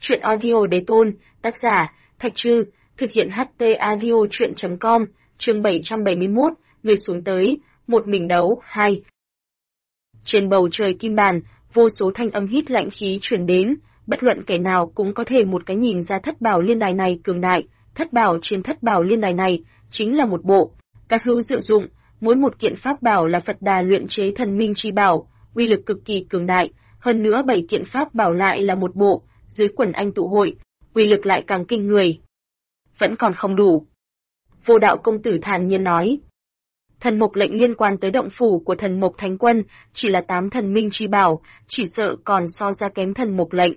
Truyện audio đế tôn, tác giả, Thạch Trư, thực hiện HT audio truyện.com, chương 771, người xuống tới, một mình đấu, 2. Trên bầu trời kim bàn, vô số thanh âm hít lạnh khí truyền đến, bất luận kẻ nào cũng có thể một cái nhìn ra thất bảo liên đài này cường đại, thất bảo trên thất bảo liên đài này, chính là một bộ, các hữu diệu dụng, mỗi một kiện pháp bảo là Phật Đà luyện chế thần minh chi bảo, uy lực cực kỳ cường đại, hơn nữa 7 kiện pháp bảo lại là một bộ, dưới quần anh tụ hội, uy lực lại càng kinh người. Vẫn còn không đủ. Vô Đạo công tử thản nhiên nói. Thần mộc lệnh liên quan tới động phủ của thần mộc thánh quân, chỉ là 8 thần minh chi bảo, chỉ sợ còn so ra kém thần mộc lệnh.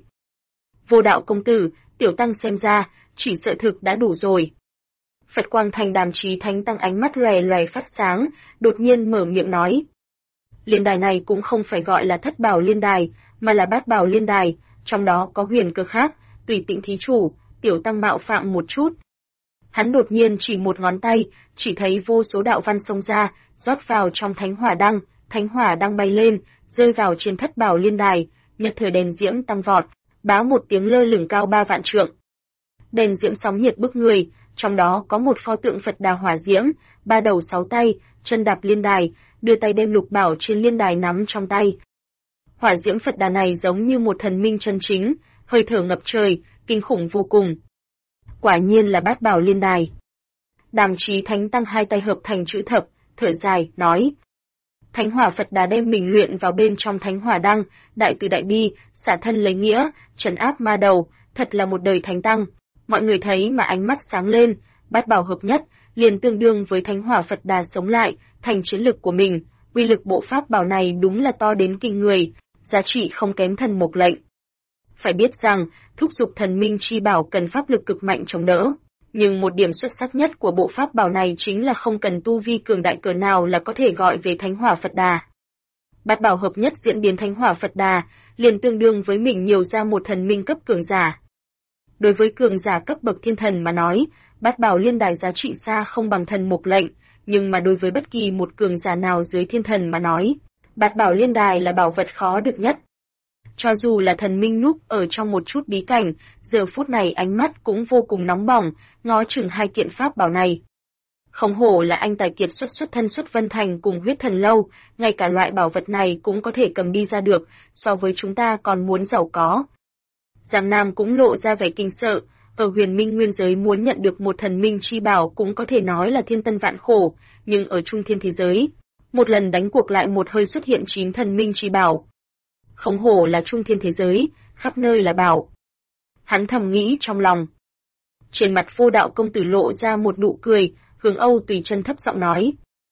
Vô Đạo công tử, tiểu tăng xem ra, chỉ sợ thực đã đủ rồi. Phật Quang Thành Đàm Chí Thánh Tăng ánh mắt lòe lòe phát sáng, đột nhiên mở miệng nói. Liên đài này cũng không phải gọi là thất bảo liên đài, mà là bát bảo liên đài, trong đó có huyền cơ khác, tùy tịnh thí chủ, tiểu tăng mạo phạm một chút. Hắn đột nhiên chỉ một ngón tay, chỉ thấy vô số đạo văn xông ra, rót vào trong thánh hỏa đăng bay lên, rơi vào trên thất bảo liên đài, nhật thời đèn diễm tăng vọt, báo một tiếng lơ lửng cao 3 vạn trượng. Đèn diễm sóng nhiệt bức người, trong đó có một pho tượng Phật Đà hỏa diễm, 3 đầu 6 tay, chân đạp liên đài, đưa tay đem lục bảo trên liên đài nắm trong tay. Hỏa diễm Phật Đà này giống như một thần minh chân chính, hơi thở ngập trời, kinh khủng vô cùng. Quả nhiên là bát bảo liên đài. Đàm Chí Thánh Tăng hai tay hợp thành chữ thập, thở dài, nói. Thánh hỏa Phật Đà đem mình luyện vào bên trong thánh hỏa đăng, đại từ đại bi, xả thân lấy nghĩa, trấn áp ma đầu, thật là một đời thánh tăng. Mọi người thấy mà ánh mắt sáng lên, bát bảo hợp nhất, liền tương đương với thánh hỏa Phật Đà sống lại, thành chiến lực của mình, uy lực bộ pháp bảo này đúng là to đến kinh người, giá trị không kém thần mộc lệnh. Phải biết rằng, thúc giục thần minh chi bảo cần pháp lực cực mạnh chống đỡ, nhưng một điểm xuất sắc nhất của bộ pháp bảo này chính là không cần tu vi cường đại cỡ nào là có thể gọi về thánh hỏa Phật Đà. Bát bảo hợp nhất diễn biến thánh hỏa Phật Đà, liền tương đương với mình nhiều ra một thần minh cấp cường giả. Đối với cường giả cấp bậc thiên thần mà nói, bát bảo liên đài giá trị xa không bằng thần mộc lệnh, nhưng mà đối với bất kỳ một cường giả nào dưới thiên thần mà nói, bát bảo liên đài là bảo vật khó được nhất. Cho dù là thần minh núp ở trong một chút bí cảnh, giờ phút này ánh mắt cũng vô cùng nóng bỏng, ngó chừng hai kiện pháp bảo này. Không hổ là anh tài kiệt xuất thân xuất Vân Thành cùng huyết thần lâu, ngay cả loại bảo vật này cũng có thể cầm đi ra được, so với chúng ta còn muốn giàu có. Giang Nam cũng lộ ra vẻ kinh sợ, ở huyền minh nguyên giới muốn nhận được một thần minh chi bảo cũng có thể nói là thiên tân vạn khổ, nhưng ở trung thiên thế giới, một lần đánh cuộc lại một hơi xuất hiện 9 thần minh chi bảo. Không hổ là trung thiên thế giới, khắp nơi là bảo. Hắn thầm nghĩ trong lòng. Trên mặt Vô Đạo công tử lộ ra một nụ cười, hướng Âu Tùy Chân thấp giọng nói.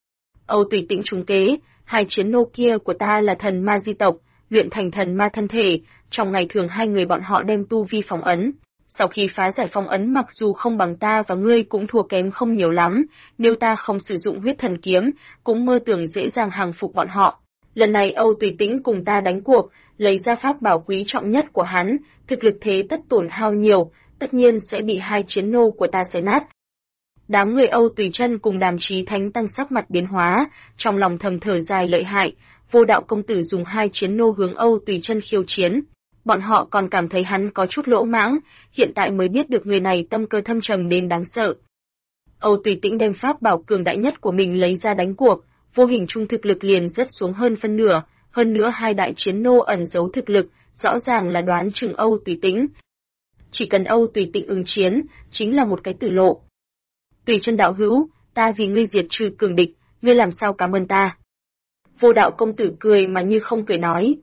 Âu Tùy Tĩnh trúng kế, hai chiến nô kia của ta là thần ma di tộc, luyện thành thần ma thân thể, trong ngày thường hai người bọn họ đem tu vi phong ấn. Sau khi phá giải phong ấn mặc dù không bằng ta và ngươi cũng thua kém không nhiều lắm, nếu ta không sử dụng huyết thần kiếm, cũng mơ tưởng dễ dàng hàng phục bọn họ. Lần này Âu Tùy Tĩnh cùng ta đánh cuộc, lấy ra pháp bảo quý trọng nhất của hắn, thực lực thế tất tổn hao nhiều, tất nhiên sẽ bị hai chiến nô của ta xé nát. Đám người Âu Tùy Chân cùng Đàm Chí Thánh Tăng sắc mặt biến hóa, trong lòng thầm thở dài lợi hại, Vô Đạo công tử dùng hai chiến nô hướng Âu Tùy Chân khiêu chiến. Bọn họ còn cảm thấy hắn có chút lỗ mãng, hiện tại mới biết được người này tâm cơ thâm trầm đến đáng sợ. Âu Tùy Tĩnh đem pháp bảo cường đại nhất của mình lấy ra đánh cuộc, vô hình trung thực lực liền rớt xuống hơn phân nửa, hơn nữa hai đại chiến nô ẩn giấu thực lực, rõ ràng là đoán chừng Âu Tùy Tĩnh. Chỉ cần Âu Tùy Tĩnh ứng chiến, chính là một cái tử lộ. Tùy Chân đạo hữu, ta vì ngươi diệt trừ cường địch, ngươi làm sao cảm ơn ta? Vô Đạo công tử cười mà như không cười nói.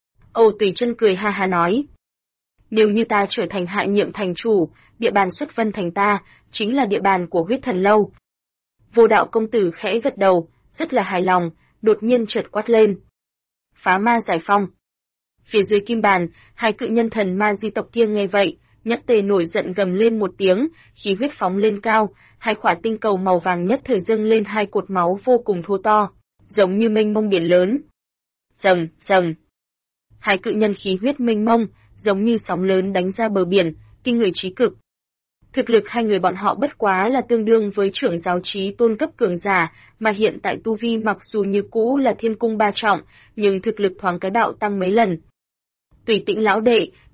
Âu Tùy Chân cười ha ha nói. Nếu như ta trở thành hạ nhiệm thành chủ, địa bàn xuất Vân Thành ta, chính là địa bàn của huyết thần lâu. Vô Đạo công tử khẽ gật đầu, rất là hài lòng, đột nhiên chợt quát lên. Phá ma giải phong. Phía dưới kim bàn, hai cự nhân thần ma di tộc kia nghe vậy, nhất tề nổi giận gầm lên một tiếng, khí huyết phóng lên cao, hai quả tinh cầu màu vàng nhất thời dâng lên hai cột máu vô cùng thô to, giống như mênh mông biển lớn. Rầm, rầm. Hai cự nhân khí huyết mênh mông, giống như sóng lớn đánh ra bờ biển, kinh người trí cực. Thực lực hai người bọn họ bất quá là tương đương với trưởng giáo trí tôn cấp cường giả, mà hiện tại tu vi mặc dù như cũ là thiên cung 3 trọng, nhưng thực lực thoáng cái bạo tăng mấy lần. Tùy Tĩnh lão đệ,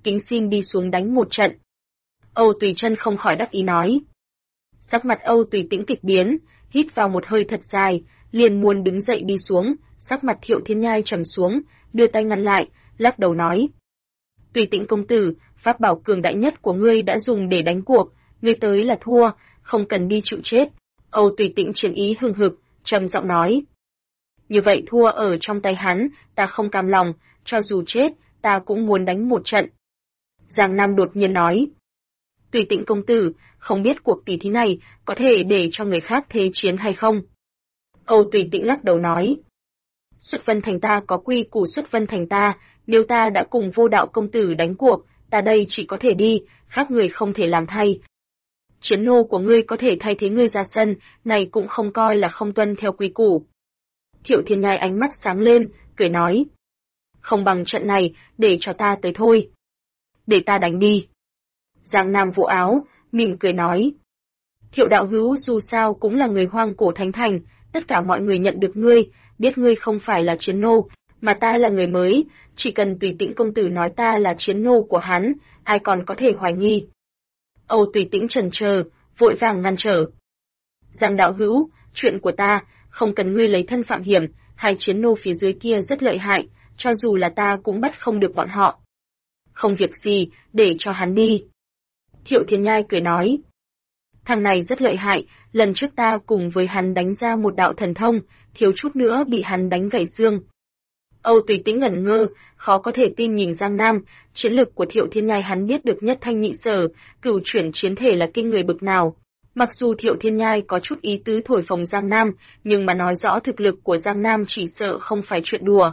kính xin đi xuống đánh một trận. Âu Tùy Chân không khỏi đắc ý nói. Sắc mặt Âu Tùy Tĩnh kịch biến, hít vào một hơi thật dài, liền muốn đứng dậy đi xuống, sắc mặt Thiệu Thiên Nhai trầm xuống, đưa tay ngăn lại, lắc đầu nói. Tùy Tĩnh công tử, pháp bảo cường đại nhất của ngươi đã dùng để đánh cuộc, ngươi tới là thua, không cần đi chịu chết. Âu Tùy Tĩnh chiến ý hừng hực, trầm giọng nói. Như vậy thua ở trong tay hắn, ta không cam lòng, cho dù chết, ta cũng muốn đánh một trận. Giang Nam đột nhiên nói. Tùy Tĩnh công tử, không biết cuộc tỷ thí này có thể để cho người khác thế chiến hay không? Âu Tùy Tĩnh lắc đầu nói. Xuất Vân Thành ta có quy củ xuất Vân Thành ta, nếu ta đã cùng Vô Đạo công tử đánh cuộc, ta đây chỉ có thể đi, khác người không thể làm thay. Chiến nô của ngươi có thể thay thế ngươi ra sân, này cũng không coi là không tuân theo quy củ. Thiệu Thiên Nhai ánh mắt sáng lên, cười nói. Không bằng trận này, để cho ta tới thôi. Để ta đánh đi. Giang Nam vỗ áo, mỉm cười nói. Thiệu đạo hữu dù sao cũng là người hoang cổ thánh thành, tất cả mọi người nhận được ngươi, biết ngươi không phải là chiến nô, mà ta là người mới, chỉ cần Tùy Tĩnh công tử nói ta là chiến nô của hắn, ai còn có thể hoài nghi. Âu Tùy Tĩnh chần chờ, vội vàng ngăn trở. Giang đạo hữu, chuyện của ta, không cần ngươi lấy thân phạm hiểm, hai chiến nô phía dưới kia rất lợi hại, cho dù là ta cũng bắt không được bọn họ. Không việc gì, để cho hắn đi. Thiệu Thiên Nhai cười nói. Thằng này rất lợi hại, lần trước ta cùng với hắn đánh ra một đạo thần thông, thiếu chút nữa bị hắn đánh gãy xương. Âu Tùy Tĩnh ngẩn ngơ, khó có thể tin nhìn Giang Nam, chiến lực của Thiệu Thiên Nhai hắn biết được nhất thanh nhị sở, cửu chuyển chiến thể là kinh người bực nào. Mặc dù Thiệu Thiên Nhai có chút ý tứ thổi phồng Giang Nam, nhưng mà nói rõ thực lực của Giang Nam chỉ sợ không phải chuyện đùa.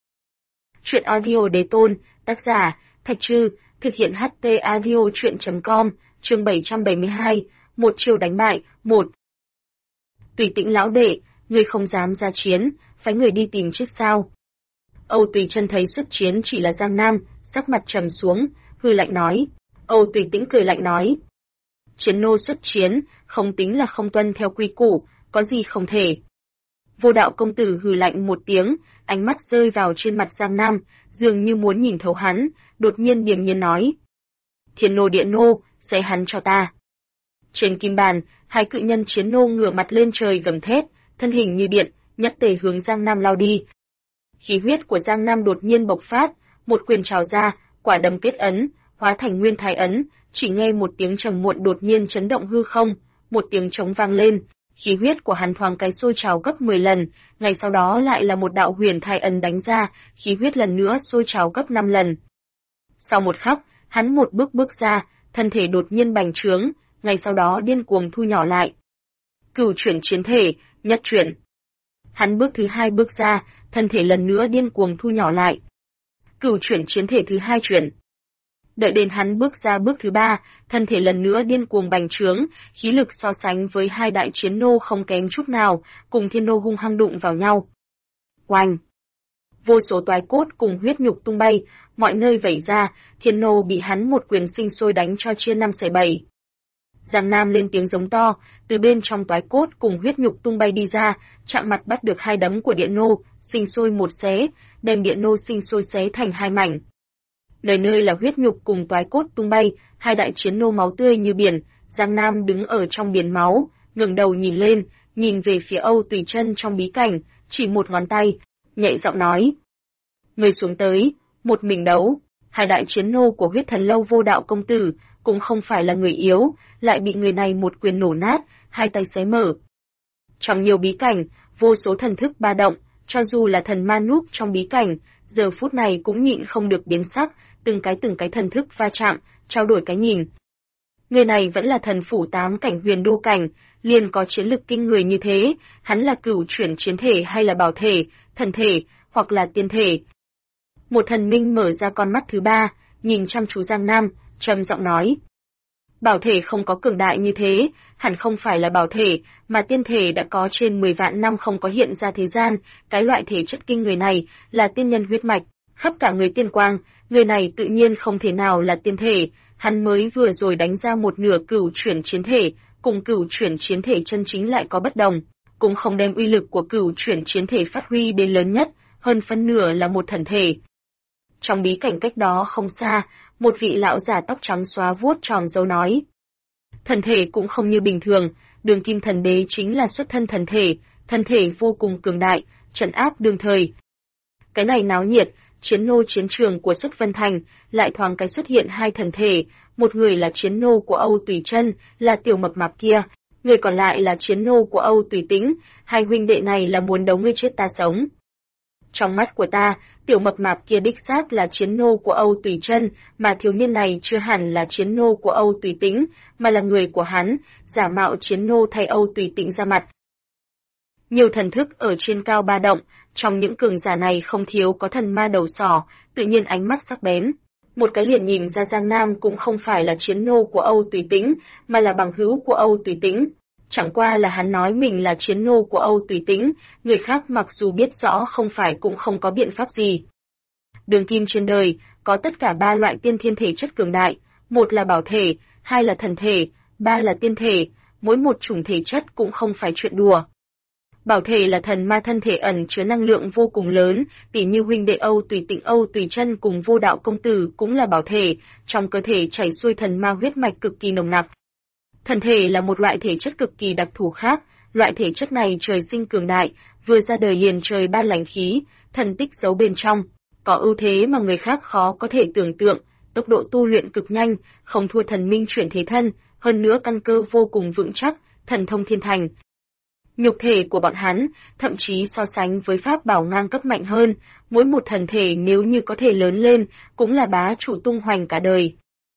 Chuyện audio đế tôn, tác giả, Thạch Trư, thực hiện HT audio chuyện.com, chương 772, một chiêu đánh bại, 1. Tùy Tĩnh lão đệ, ngươi không dám ra chiến, phái người đi tìm chết sao. Âu Tùy Chân thấy xuất chiến chỉ là Giang Nam, sắc mặt trầm xuống, hư lạnh nói. Âu Tùy Tĩnh cười lạnh nói. Chiến nô xuất chiến, không tính là không tuân theo quy củ, có gì không thể. Vô Đạo công tử hừ lạnh một tiếng, ánh mắt rơi vào trên mặt Giang Nam, dường như muốn nhìn thấu hắn, đột nhiên điềm nhiên nói. Thiên nô địa nô, xé hắn cho ta. Trên kim bàn, hai cự nhân chiến nô ngửa mặt lên trời gầm thét, thân hình như điện, nhất tề hướng Giang Nam lao đi. Khí huyết của Giang Nam đột nhiên bộc phát, một quyền trào ra, quả đấm kết ấn, hóa thành nguyên thái ấn, chỉ nghe một tiếng trầm muộn đột nhiên chấn động hư không, một tiếng trống vang lên, khí huyết của hắn thoáng cái sôi trào gấp 10 lần, ngay sau đó lại là một đạo huyền thái ấn đánh ra, khí huyết lần nữa sôi trào gấp 5 lần. Sau một khắc, hắn một bước ra, thân thể đột nhiên bành trướng, ngay sau đó điên cuồng thu nhỏ lại. Cửu chuyển chiến thể, nhất chuyển. Hắn bước thứ hai bước ra, thân thể lần nữa điên cuồng thu nhỏ lại. Cửu chuyển chiến thể thứ hai chuyển. Đợi đến hắn bước ra bước thứ ba, thân thể lần nữa điên cuồng bành trướng, khí lực so sánh với hai đại chiến nô không kém chút nào, cùng thiên nô hung hăng đụng vào nhau. Oanh! Vô số toái cốt cùng huyết nhục tung bay, mọi nơi vẩy ra, thiên nô bị hắn một quyền sinh sôi đánh cho chia 5 xẻ 7. Giang Nam lên tiếng giống to, từ bên trong toái cốt cùng huyết nhục tung bay đi ra, chạm mặt bắt được hai đấm của điện nô, sinh sôi một xé, đem điện nô sinh sôi xé thành hai mảnh. Nơi nơi là huyết nhục cùng toái cốt tung bay, hai đại chiến nô máu tươi như biển, Giang Nam đứng ở trong biển máu, ngẩng đầu nhìn lên, nhìn về phía Âu Tùy Chân trong bí cảnh, chỉ một ngón tay, nhẹ giọng nói: "Người xuống tới, một mình đấu." Hai đại chiến nô của huyết thần lâu Vô Đạo công tử cũng không phải là người yếu, lại bị người này một quyền nổ nát, hai tay xé mở. Trong nhiều bí cảnh, vô số thần thức ba động, cho dù là thần ma núp trong bí cảnh, giờ phút này cũng nhịn không được biến sắc, từng cái thần thức va chạm, trao đổi cái nhìn. Người này vẫn là thần phủ 8 cảnh huyền đô cảnh, liền có chiến lực kinh người như thế, hắn là cửu chuyển chiến thể hay là bảo thể, thần thể, hoặc là tiên thể. Một thần minh mở ra con mắt thứ ba, nhìn chăm chú Giang Nam, trầm giọng nói: "Bảo thể không có cường đại như thế, hẳn không phải là bảo thể, mà tiên thể đã có trên 10 vạn năm không có hiện ra thế gian, cái loại thể chất kinh người này là tiên nhân huyết mạch, khắp cả người tiên quang, người này tự nhiên không thể nào là tiên thể, hắn mới vừa rồi đánh ra một nửa cửu chuyển chiến thể, cùng cửu chuyển chiến thể chân chính lại có bất đồng, cũng không đem uy lực của cửu chuyển chiến thể phát huy đến lớn nhất, hơn phân nửa là một thần thể." Trong bí cảnh cách đó không xa, một vị lão giả tóc trắng xóa vuốt tròm râu nói. Thần thể cũng không như bình thường, Đường Kim Thần Đế chính là xuất thân thể vô cùng cường đại, trấn áp đương thời. Cái này náo nhiệt, chiến nô chiến trường của Xuất Vân Thành, lại thoáng cái xuất hiện hai thần thể, một người là chiến nô của Âu Tùy Chân, là tiểu mập mạp kia, người còn lại là chiến nô của Âu Tùy Tĩnh, hai huynh đệ này là muốn đấu ngươi chết ta sống. Trong mắt của ta, tiểu mập mạp kia đích xác là chiến nô của Âu Tùy Chân, mà thiếu niên này chưa hẳn là chiến nô của Âu Tùy Tĩnh, mà là người của hắn, giả mạo chiến nô thay Âu Tùy Tĩnh ra mặt. Nhiều thần thức ở trên cao ba động, trong những cường giả này không thiếu có thần ma đầu sỏ, tự nhiên ánh mắt sắc bén. Một cái liền nhìn ra Giang Nam cũng không phải là chiến nô của Âu Tùy Tĩnh, mà là bằng hữu của Âu Tùy Tĩnh. Chẳng qua là hắn nói mình là chiến nô của Âu Tùy Tĩnh, người khác mặc dù biết rõ không phải cũng không có biện pháp gì. Đường kim trên đời, có tất cả ba loại tiên thiên thể chất cường đại, một là bảo thể, hai là thần thể, ba là tiên thể, mỗi một chủng thể chất cũng không phải chuyện đùa. Bảo thể là thần ma thân thể ẩn chứa năng lượng vô cùng lớn, tỉ như huynh đệ Âu Tùy Tĩnh Âu Tùy Chân cùng Vô Đạo công tử cũng là bảo thể, trong cơ thể chảy xuôi thần ma huyết mạch cực kỳ nồng nặc. Thần thể là một loại thể chất cực kỳ đặc thù khác, loại thể chất này trời sinh cường đại, vừa ra đời liền trời ban lãnh khí, thần tích giấu bên trong, có ưu thế mà người khác khó có thể tưởng tượng, tốc độ tu luyện cực nhanh, không thua thần minh chuyển thế thân, hơn nữa căn cơ vô cùng vững chắc, thần thông thiên thành. Nhục thể của bọn hắn, thậm chí so sánh với pháp bảo ngang cấp mạnh hơn, mỗi một thần thể nếu như có thể lớn lên, cũng là bá chủ tung hoành cả đời.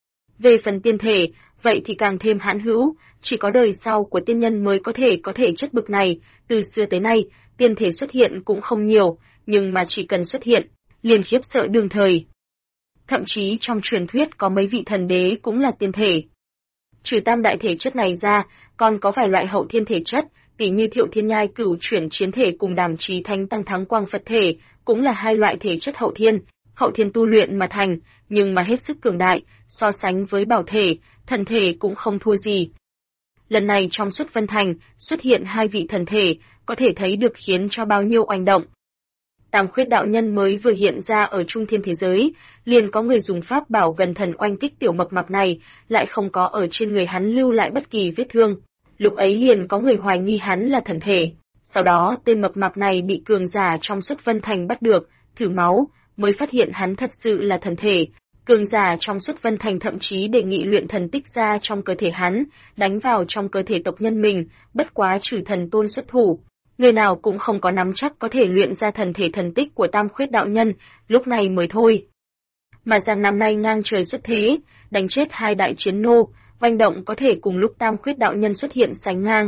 Về phần tiên thể, vậy thì càng thêm hãn hữu, chỉ có đời sau của tiên nhân mới có thể chất bực này, từ xưa tới nay, tiên thể xuất hiện cũng không nhiều, nhưng mà chỉ cần xuất hiện, liền khiếp sợ đương thời. Thậm chí trong truyền thuyết có mấy vị thần đế cũng là tiên thể. Trừ tam đại thể chất này ra, còn có vài loại hậu thiên thể chất, tỉ như Thiệu Thiên Nhai Cửu chuyển chiến thể cùng Đàm Chí Thánh Tăng Thắng Quang Phật thể, cũng là hai loại thể chất hậu thiên tu luyện mà thành, nhưng mà hết sức cường đại, so sánh với bảo thể, thần thể cũng không thua gì. Lần này trong Xuất Vân Thành, xuất hiện hai vị thần thể, có thể thấy được khiến cho bao nhiêu oanh động. Tam Khuyết đạo nhân mới vừa hiện ra ở trung thiên thế giới, liền có người dùng pháp bảo gần thần oanh kích tiểu mập mạp này, lại không có ở trên người hắn lưu lại bất kỳ vết thương. Lúc ấy liền có người hoài nghi hắn là thần thể. Sau đó tên mập mạp này bị cường giả trong Xuất Vân Thành bắt được, thử máu, mới phát hiện hắn thật sự là thần thể. Cường giả trong Xuất Vân Thành thậm chí đề nghị luyện thần tích ra trong cơ thể hắn, đánh vào trong cơ thể tộc nhân mình, bất quá trừ thần tôn xuất thủ. Người nào cũng không có nắm chắc có thể luyện ra thần thể thần tích của Tam Khuyết đạo nhân, lúc này mới thôi. Mà Giang Nam nay ngang trời xuất thế, đánh chết hai đại chiến nô, oanh động có thể cùng lúc Tam Khuyết đạo nhân xuất hiện sánh ngang.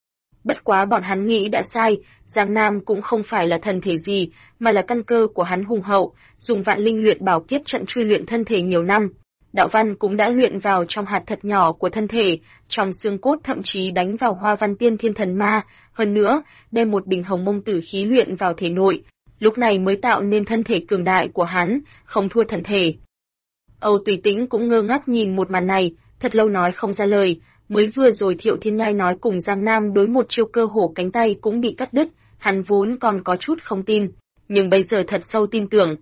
Bất quá bọn hắn nghĩ đã sai, Giang Nam cũng không phải là thần thể gì, mà là căn cơ của hắn hùng hậu, dùng vạn linh luyện bảo kiếp trận truy luyện thân thể nhiều năm. Đạo văn cũng đã luyện vào trong hạt thật nhỏ của thân thể, trong xương cốt thậm chí đánh vào hoa văn tiên thiên thần ma, hơn nữa, đem một bình hồng mông tử khí luyện vào thể nội, lúc này mới tạo nên thân thể cường đại của hắn, không thua thần thể. Âu Tùy Tĩnh cũng ngơ ngác nhìn một màn này, thật lâu nói không ra lời, mới vừa rồi Thiệu Thiên Nhai nói cùng Giang Nam đối một chiêu cơ hổ cánh tay cũng bị cắt đứt, hắn vốn còn có chút không tin, nhưng bây giờ thật sâu tin tưởng.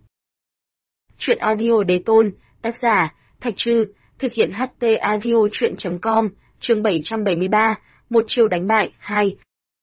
Chuyện audio Đế Tôn, tác giả, Thạch Trư, thực hiện HT audio chuyện.com, chương 773, một chiêu đánh bại, 2.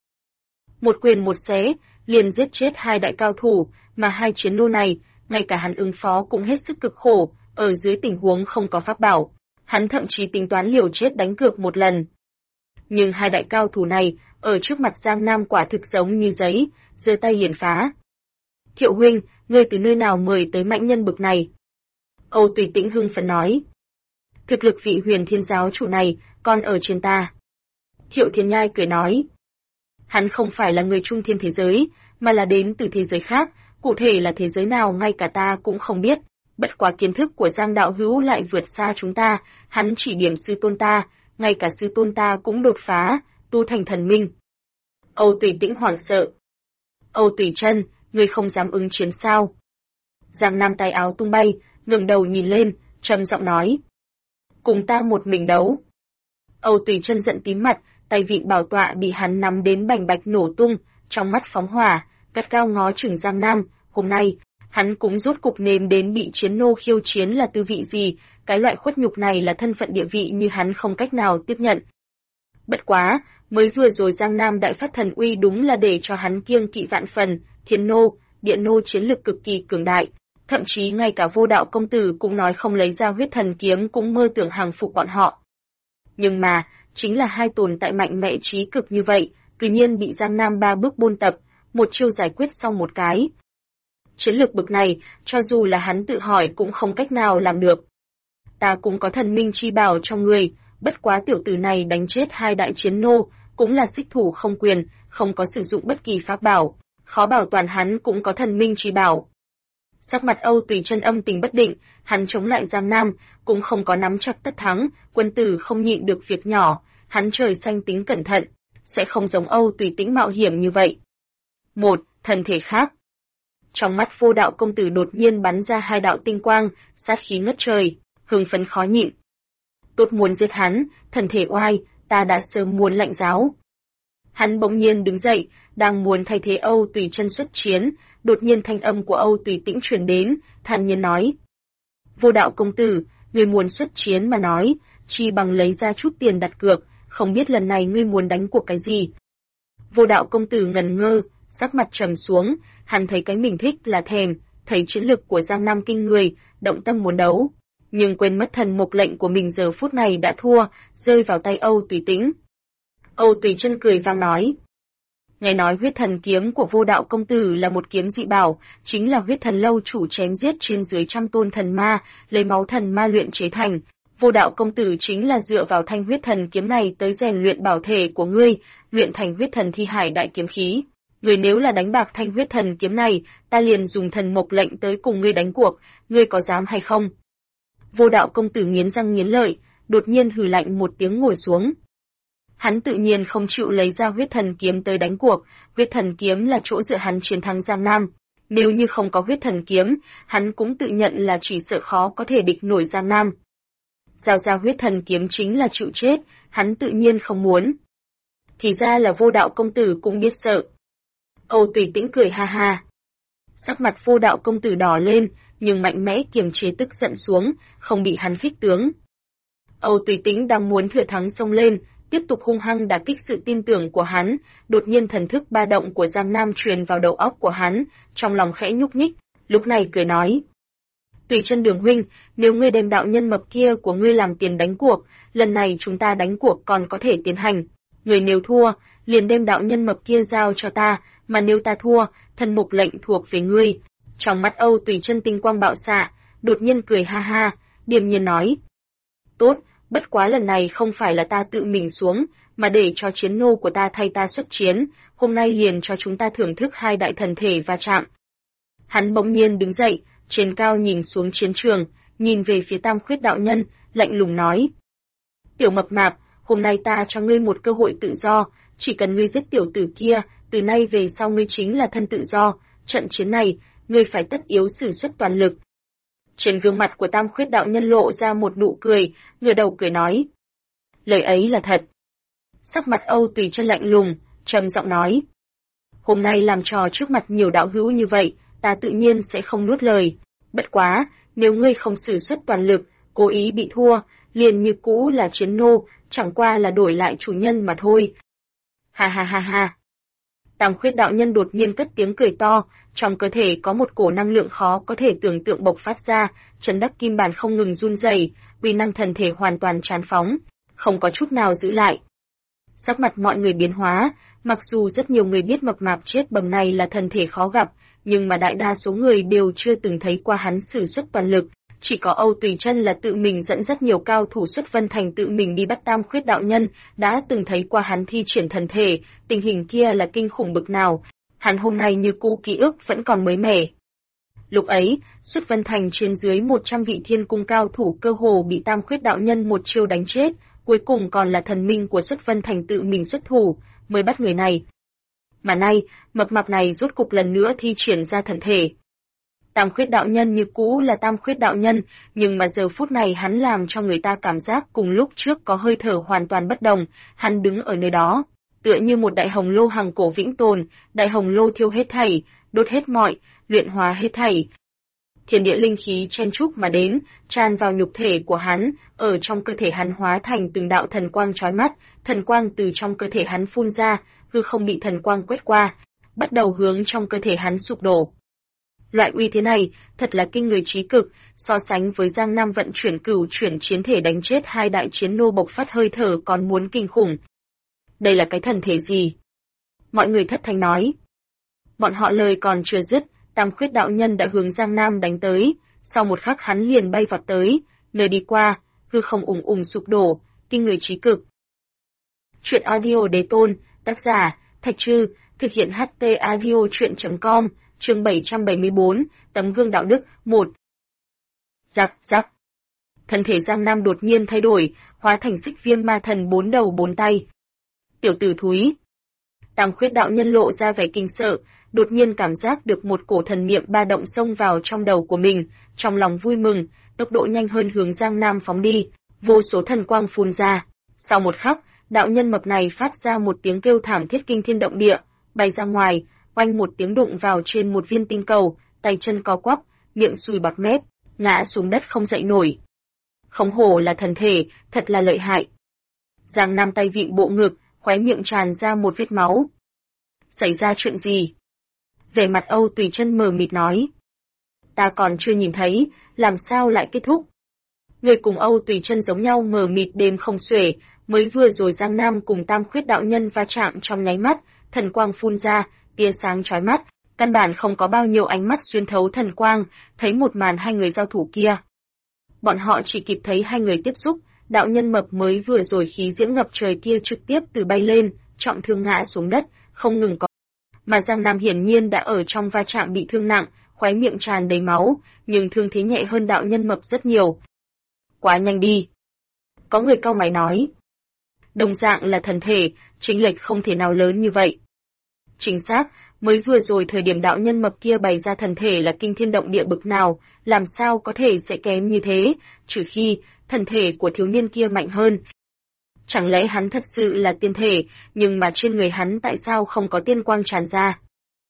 Một quyền một xé, liền giết chết hai đại cao thủ, mà hai chiến nô này, ngay cả hắn ứng phó cũng hết sức cực khổ, ở dưới tình huống không có pháp bảo. Hắn thậm chí tính toán liều chết đánh cược một lần. Nhưng hai đại cao thủ này, ở trước mặt Giang Nam quả thực giống như giấy, giơ tay liền phá. Thiệu huynh, ngươi từ nơi nào mời tới mạnh nhân bực này? Âu Tùy Tĩnh hưng phấn nói. Thực lực vị Huyền Thiên giáo chủ này, còn ở trên ta. Thiệu Thiên Nhai cười nói. Hắn không phải là người trung thiên thế giới, mà là đến từ thế giới khác, cụ thể là thế giới nào ngay cả ta cũng không biết. Bất quá kiến thức của Giang đạo hữu lại vượt xa chúng ta, hắn chỉ điểm sư tôn ta, ngay cả sư tôn ta cũng đột phá, tu thành thần minh. Âu Tùy Tĩnh hoảng sợ. Âu Tùy Chân, ngươi không dám ứng chiến sao? Giang Nam tay áo tung bay, ngẩng đầu nhìn lên, trầm giọng nói. Cùng ta một mình đấu. Âu Tùy Chân giận tím mặt, tay vịn bảo tọa bị hắn nắm đến bành bạch nổ tung, trong mắt phóng hỏa, gắt cao ngó chừng Giang Nam, hôm nay, hắn cũng rốt cục nếm đến bị chiến nô khiêu chiến là tư vị gì, cái loại khuất nhục này là thân phận địa vị như hắn không cách nào tiếp nhận. Bất quá, mới vừa rồi Giang Nam đại phát thần uy đúng là để cho hắn kiêng kỵ vạn phần, thiên nô, điện nô chiến lực cực kỳ cường đại. Thậm chí ngay cả Vô Đạo công tử cũng nói không lấy ra huyết thần kiếm cũng mơ tưởng hàng phục bọn họ. Nhưng mà, chính là hai tồn tại mạnh mẽ trí cực như vậy, tự nhiên bị Giang Nam ba bước buôn tập, một chiêu giải quyết xong một cái. Chiến lược bực này, cho dù là hắn tự hỏi cũng không cách nào làm được. Ta cũng có thần minh chi bảo trong người, bất quá tiểu tử này đánh chết hai đại chiến nô, cũng là xích thủ không quyền, không có sử dụng bất kỳ pháp bảo, khó bảo toàn hắn cũng có thần minh chi bảo. Sắc mặt Âu Tùy Chân âm tình bất định, hắn chống lại Giang Nam, cũng không có nắm chắc tất thắng, quân tử không nhịn được việc nhỏ, hắn trời xanh tính cẩn thận, sẽ không giống Âu Tùy Tĩnh mạo hiểm như vậy. Một, thần thể khác. Trong mắt Vô Đạo công tử đột nhiên bắn ra hai đạo tinh quang, sát khí ngất trời, hưng phấn khó nhịn. Tốt muốn giết hắn, thần thể oai, ta đã sớm muốn lạnh giáo. Hắn bỗng nhiên đứng dậy, đang muốn thay thế Âu Tùy Chân xuất chiến, đột nhiên thanh âm của Âu Tùy Tĩnh truyền đến, thản nhiên nói: Vô Đạo công tử, ngươi muốn xuất chiến mà nói, chi bằng lấy ra chút tiền đặt cược, không biết lần này ngươi muốn đánh cuộc cái gì. Vô Đạo công tử ngần ngơ, sắc mặt trầm xuống, hắn thấy cái mình thích là thèm, thấy chiến lực của Giang Nam kinh người, động tâm muốn đấu, nhưng quên mất thần mục lệnh của mình giờ phút này đã thua, rơi vào tay Âu Tùy Tĩnh. Âu Tùy Chân cười vang nói: nghe nói huyết thần kiếm của Vô Đạo công tử là một kiếm dị bảo, chính là huyết thần lâu chủ chém giết trên dưới trăm tôn thần ma, lấy máu thần ma luyện chế thành. Vô Đạo công tử chính là dựa vào thanh huyết thần kiếm này tới rèn luyện bảo thể của ngươi, luyện thành huyết thần thi hải đại kiếm khí. Ngươi nếu là đánh bạc thanh huyết thần kiếm này, ta liền dùng thần mộc lệnh tới cùng ngươi đánh cuộc, ngươi có dám hay không? Vô Đạo công tử nghiến răng nghiến lợi, đột nhiên hừ lạnh một tiếng ngồi xuống. Hắn tự nhiên không chịu lấy ra huyết thần kiếm tới đánh cuộc, huyết thần kiếm là chỗ dựa hắn chiến thắng Giang Nam. Nếu như không có huyết thần kiếm, hắn cũng tự nhận là chỉ sợ khó có thể địch nổi Giang Nam. Giao ra huyết thần kiếm chính là chịu chết, hắn tự nhiên không muốn. Thì ra là Vô Đạo công tử cũng biết sợ. Âu Tùy Tĩnh cười ha ha. Sắc mặt Vô Đạo công tử đỏ lên, nhưng mạnh mẽ kiềm chế tức giận xuống, không bị hắn khích tướng. Âu Tùy Tĩnh đang muốn thừa thắng xông lên, tiếp tục hung hăng đả kích sự tin tưởng của hắn, đột nhiên thần thức ba động của Giang Nam truyền vào đầu óc của hắn, trong lòng khẽ nhúc nhích, lúc này cười nói: Tùy Chân Đường huynh, nếu ngươi đem đạo nhân mập kia của ngươi làm tiền đánh cuộc, lần này chúng ta đánh cuộc còn có thể tiến hành. Ngươi nếu thua, liền đem đạo nhân mập kia giao cho ta, mà nếu ta thua, thần mục lệnh thuộc về ngươi. Trong mắt Âu Tùy Chân tinh quang bạo xạ, đột nhiên cười ha ha, điềm nhiên nói: tốt, bất quá lần này không phải là ta tự mình xuống, mà để cho chiến nô của ta thay ta xuất chiến, hôm nay liền cho chúng ta thưởng thức hai đại thần thể va chạm. Hắn bỗng nhiên đứng dậy, trên cao nhìn xuống chiến trường, nhìn về phía Tam Khuyết đạo nhân, lạnh lùng nói: Tiểu mập mạp, hôm nay ta cho ngươi một cơ hội tự do, chỉ cần ngươi giết tiểu tử kia, từ nay về sau ngươi chính là thân tự do, trận chiến này, ngươi phải tất yếu sử xuất toàn lực. Trên gương mặt của Tam Khuyết đạo nhân lộ ra một nụ cười, ngửa đầu cười nói: lời ấy là thật. Sắc mặt Âu Tùy Chân lạnh lùng, trầm giọng nói: hôm nay làm trò trước mặt nhiều đạo hữu như vậy, ta tự nhiên sẽ không nuốt lời. Bất quá, nếu ngươi không sử xuất toàn lực, cố ý bị thua, liền như cũ là chiến nô, chẳng qua là đổi lại chủ nhân mà thôi. Ha ha ha ha. Tam Khuyết đạo nhân đột nhiên cất tiếng cười to, trong cơ thể có một cổ năng lượng khó có thể tưởng tượng bộc phát ra, Trấn Đắc Kim Bản không ngừng run rẩy, uy năng thần thể hoàn toàn tràn phóng, không có chút nào giữ lại. Sắc mặt mọi người biến hóa, mặc dù rất nhiều người biết mập mạp chết bầm này là thần thể khó gặp, nhưng mà đại đa số người đều chưa từng thấy qua hắn sử xuất toàn lực. Chỉ có Âu Tùy Chân là tự mình dẫn rất nhiều cao thủ xuất Vân Thành tự mình đi bắt Tam Khuyết đạo nhân, đã từng thấy qua hắn thi triển thần thể, tình hình kia là kinh khủng bực nào. Hắn hôm nay như cũ ký ức vẫn còn mới mẻ. Lúc ấy, xuất Vân Thành trên dưới 100 vị thiên cung cao thủ cơ hồ bị Tam Khuyết đạo nhân một chiêu đánh chết, cuối cùng còn là thần minh của xuất Vân Thành tự mình xuất thủ, mới bắt người này. Mà nay, mập mạp này rốt cục lần nữa thi triển ra thần thể. Tam Khuyết đạo nhân như cũ là Tam Khuyết đạo nhân, nhưng mà giờ phút này hắn làm cho người ta cảm giác cùng lúc trước có hơi thở hoàn toàn bất đồng, hắn đứng ở nơi đó, tựa như một đại hồng lô hằng cổ vĩnh tồn, đại hồng lô thiêu hết thảy, đốt hết mọi, luyện hóa hết thảy, thiên địa linh khí chen chúc mà đến, tràn vào nhục thể của hắn, ở trong cơ thể hắn hóa thành từng đạo thần quang chói mắt, thần quang từ trong cơ thể hắn phun ra, hư không bị thần quang quét qua, bắt đầu hướng trong cơ thể hắn sụp đổ. Loại uy thế này, thật là kinh người trí cực, so sánh với Giang Nam vận chuyển cửu chuyển chiến thể đánh chết hai đại chiến nô bộc phát hơi thở còn muốn kinh khủng. Đây là cái thần thể gì? Mọi người thất thanh nói. Bọn họ lời còn chưa dứt, Tam Khuyết đạo nhân đã hướng Giang Nam đánh tới, sau một khắc hắn liền bay vọt tới, nơi đi qua, hư không ùng ùng sụp đổ, kinh người trí cực. Truyện audio Đế Tôn, tác giả, Thạch Trư, thực hiện HT audio truyện.com, chương 774, tấm gương đạo đức, 1. Rắc, rắc. Thân thể Giang Nam đột nhiên thay đổi, hóa thành Xích Viêm ma thần 4 đầu 4 tay. Tiểu tử thúi. Tam Khuyết đạo nhân lộ ra vẻ kinh sợ, đột nhiên cảm giác được một cổ thần niệm ba động xông vào trong đầu của mình, trong lòng vui mừng, tốc độ nhanh hơn hướng Giang Nam phóng đi, vô số thần quang phun ra. Sau một khắc, đạo nhân mập này phát ra một tiếng kêu thảm thiết kinh thiên động địa, bay ra ngoài, oanh một tiếng đụng vào trên một viên tinh cầu, tay chân co quắp, miệng sùi bọt mép, ngã xuống đất không dậy nổi. Không hổ là thần thể, thật là lợi hại. Giang Nam tay vịn bộ ngực, khóe miệng tràn ra một vết máu. Xảy ra chuyện gì? Vẻ mặt Âu Tùy Chân mờ mịt nói. Ta còn chưa nhìn thấy, làm sao lại kết thúc? Người cùng Âu Tùy Chân giống nhau mờ mịt đêm không xuể, mới vừa rồi Giang Nam cùng Tam Khuyết đạo nhân va chạm trong nháy mắt, thần quang phun ra, tia sáng chói mắt, căn bản không có bao nhiêu ánh mắt xuyên thấu thần quang, thấy một màn hai người giao thủ kia. Bọn họ chỉ kịp thấy hai người tiếp xúc, đạo nhân mập mới vừa rồi khí diễm ngập trời kia trực tiếp từ bay lên, trọng thương ngã xuống đất, không ngừng có. Mà Giang Nam hiển nhiên đã ở trong va chạm bị thương nặng, khóe miệng tràn đầy máu, nhưng thương thế nhẹ hơn đạo nhân mập rất nhiều. Quá nhanh đi. Có người cau mày nói. Đồng dạng là thần thể, chênh lệch không thể nào lớn như vậy. Chính xác, mới vừa rồi thời điểm đạo nhân mập kia bày ra thần thể là kinh thiên động địa bực nào, làm sao có thể sẽ kém như thế, trừ khi thần thể của thiếu niên kia mạnh hơn. Chẳng lẽ hắn thật sự là tiên thể, nhưng mà trên người hắn tại sao không có tiên quang tràn ra?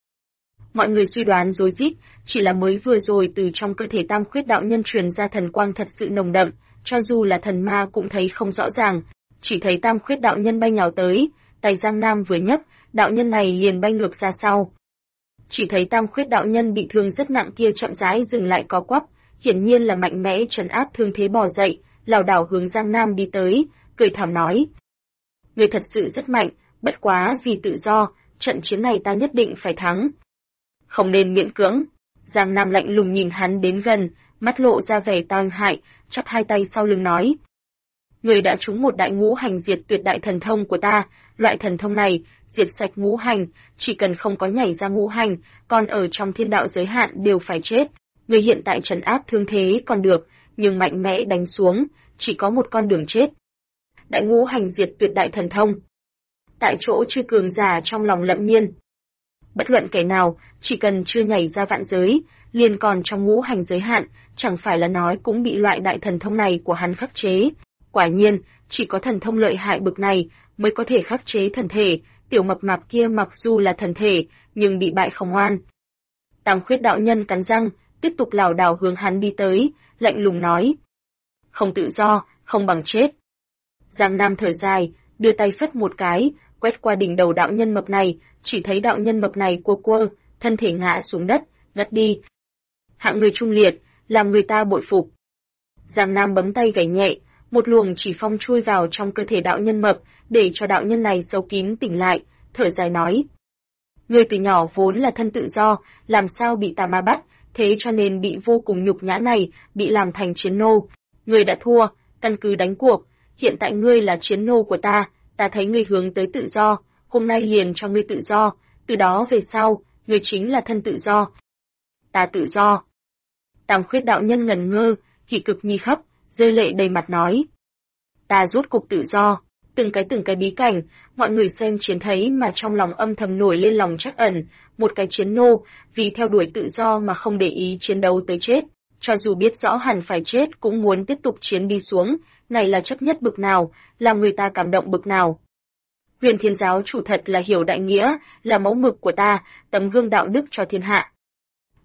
Mọi người suy đoán rối rít, chỉ là mới vừa rồi từ trong cơ thể Tam Khuyết đạo nhân truyền ra thần quang thật sự nồng đậm, cho dù là thần ma cũng thấy không rõ ràng, chỉ thấy Tam Khuyết đạo nhân bay nhào tới, tay Giang Nam vừa nhấc, đạo nhân này liền bay ngược ra sau. Chỉ thấy Tam Khuyết đạo nhân bị thương rất nặng kia chậm rãi dừng lại co quắp, hiển nhiên là mạnh mẽ trấn áp thương thế bò dậy, lảo đảo hướng Giang Nam đi tới, cười thảm nói: "Người thật sự rất mạnh, bất quá vì tự do, trận chiến này ta nhất định phải thắng." "Không nên miễn cưỡng." Giang Nam lạnh lùng nhìn hắn đến gần, mắt lộ ra vẻ tàn hại, chắp hai tay sau lưng nói: "Người đã trúng một đại ngũ hành diệt tuyệt đại thần thông của ta, loại thần thông này, diệt sạch ngũ hành, chỉ cần không có nhảy ra ngũ hành, còn ở trong thiên đạo giới hạn đều phải chết. Người hiện tại trấn áp thương thế còn được, nhưng mạnh mẽ đánh xuống, chỉ có một con đường chết." Đại ngũ hành diệt tuyệt đại thần thông. Tại chỗ chư cường giả trong lòng lậm nhiên. Bất luận kẻ nào, chỉ cần chưa nhảy ra vạn giới, liền còn trong ngũ hành giới hạn, chẳng phải là nói cũng bị loại đại thần thông này của hắn khắc chế. Quả nhiên, chỉ có thần thông lợi hại bực này mới có thể khắc chế thần thể, tiểu mập mạp kia mặc dù là thần thể, nhưng bị bại không oan. Tam Khuyết đạo nhân cắn răng, tiếp tục lảo đảo hướng hắn đi tới, lạnh lùng nói: "Không tự do, không bằng chết." Giang Nam thở dài, đưa tay phất một cái, quét qua đỉnh đầu đạo nhân mập này, chỉ thấy đạo nhân mập này quơ quơ, thân thể ngã xuống đất, ngất đi. Hạng người trung liệt, làm người ta bội phục. Giang Nam bấm tay gảy nhẹ, một luồng chỉ phong chui vào trong cơ thể đạo nhân mập, để cho đạo nhân này sâu kín tỉnh lại, thở dài nói: "Ngươi từ nhỏ vốn là thân tự do, làm sao bị tà ma bắt, thế cho nên bị vô cùng nhục nhã này, bị làm thành chiến nô. Ngươi đã thua, căn cứ đánh cuộc, hiện tại ngươi là chiến nô của ta thấy ngươi hướng tới tự do, hôm nay liền cho ngươi tự do, từ đó về sau, ngươi chính là thân tự do." "Ta tự do." Tam Khuyết đạo nhân ngẩn ngơ, hỉ cực nhi khắp, rơi lệ đầy mặt nói: "Ta rốt cục tự do." Từng cái bí cảnh, mọi người xem chiến thấy mà trong lòng âm thầm nổi lên lòng trắc ẩn, một cái chiến nô, vì theo đuổi tự do mà không để ý chiến đấu tới chết, cho dù biết rõ hẳn phải chết cũng muốn tiếp tục chiến đi xuống, này là chấp nhất bực nào, làm người ta cảm động bực nào. Huyền Thiên giáo chủ thật là hiểu đại nghĩa, là mẫu mực của ta, tấm gương đạo đức cho thiên hạ.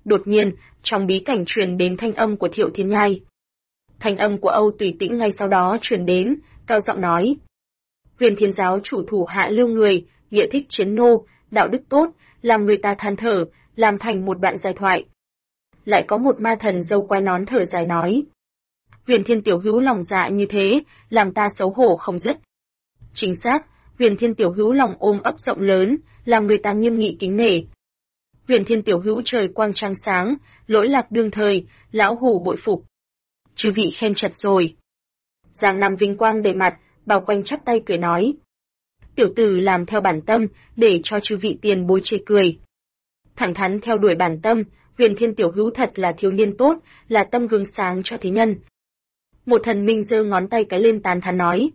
Đột nhiên, trong bí cảnh truyền đến thanh âm của Thiệu Thiên Nhai. Thanh âm của Âu Tùy Tĩnh ngay sau đó truyền đến, cao giọng nói. Huyền Thiên giáo chủ thủ hạ lưu người, nghĩa thích chiến nô, đạo đức tốt, làm người ta than thở, làm thành một đoạn giai thoại. Lại có một ma thần râu quai nón thở dài nói. Huyền Thiên tiểu hữu lòng dạ như thế, làm ta xấu hổ không dứt. Chính xác, Huyền Thiên tiểu hữu lòng ôm ấp rộng lớn, làm người ta nghiêm nghị kính nể. Huyền Thiên tiểu hữu trời quang trăng sáng, lỗi lạc đương thời, lão hủ bội phục. Chư vị khen chật rồi. Giang Nam vinh quang đầy mặt, bao quanh chắp tay cười nói. Tiểu tử làm theo bản tâm, để cho chư vị tiền bối chê cười. Thẳng thắn theo đuổi bản tâm, Huyền Thiên tiểu hữu thật là thiếu niên tốt, là tâm gương sáng cho thế nhân. Một thần minh giơ ngón tay cái lên tán thán nói.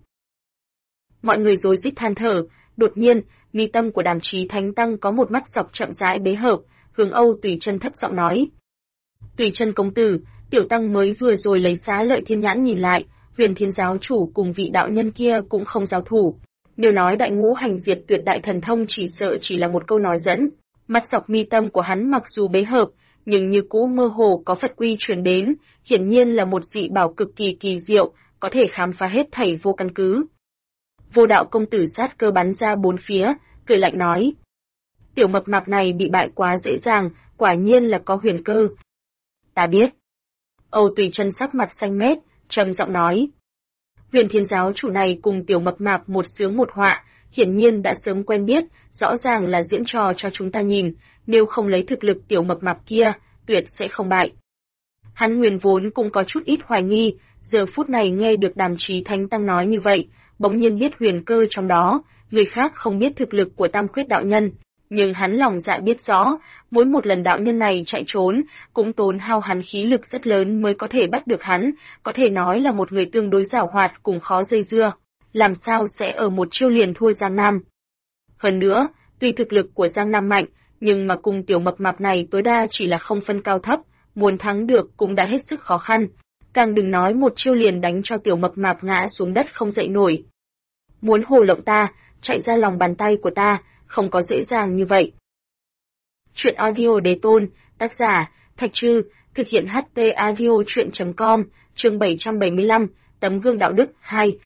Mọi người rối rít than thở, đột nhiên, mi tâm của Đàm Chí Thánh Tăng có một mắt dọc chậm rãi bế hợp, hướng Âu Tùy Chân thấp giọng nói. Tùy Chân công tử, tiểu tăng mới vừa rồi lấy Xá Lợi Thiên Nhãn nhìn lại, Huyền Thiên giáo chủ cùng vị đạo nhân kia cũng không giao thủ. Nếu nói đại ngũ hành diệt tuyệt đại thần thông chỉ sợ chỉ là một câu nói dẫn. Mắt dọc mi tâm của hắn mặc dù bế hợp, nhưng như cũ mơ hồ có Phật quy truyền đến, hiển nhiên là một dị bảo cực kỳ kỳ diệu, có thể khám phá hết thảy vô căn cứ. Vô đạo công tử sát cơ bắn ra bốn phía, cười lạnh nói. Tiểu mập mạp này bị bại quá dễ dàng, quả nhiên là có huyền cơ. Ta biết. Âu Tùy Chân sắc mặt xanh mét, trầm giọng nói. Huyền Thiên giáo chủ này cùng tiểu mập mạp một sướng một họa, hiển nhiên đã sớm quen biết, rõ ràng là diễn trò cho chúng ta nhìn, nếu không lấy thực lực tiểu mập mạp kia, tuyệt sẽ không bại. Hắn nguyên vốn cũng có chút ít hoài nghi, giờ phút này nghe được Đàm Chí Thánh Tăng nói như vậy, bỗng nhiên biết huyền cơ trong đó, người khác không biết thực lực của Tam Khuyết đạo nhân, nhưng hắn lòng dạ biết rõ, mỗi một lần đạo nhân này chạy trốn, cũng tốn hao hắn khí lực rất lớn mới có thể bắt được hắn, có thể nói là một người tương đối giảo hoạt cùng khó dây dưa, làm sao sẽ ở một chiêu liền thua Giang Nam. Hơn nữa, tuy thực lực của Giang Nam mạnh, nhưng mà cùng tiểu mập mạp này tối đa chỉ là không phân cao thấp, muốn thắng được cũng đã hết sức khó khăn, càng đừng nói một chiêu liền đánh cho tiểu mập mạp ngã xuống đất không dậy nổi. Muốn hồ lộng ta, chạy ra lòng bàn tay của ta, không có dễ dàng như vậy. Chuyện audio Đế Tôn, tác giả, Thạch Trư, thực hiện HT audio chuyện.com, chương 775, tấm gương đạo đức 2.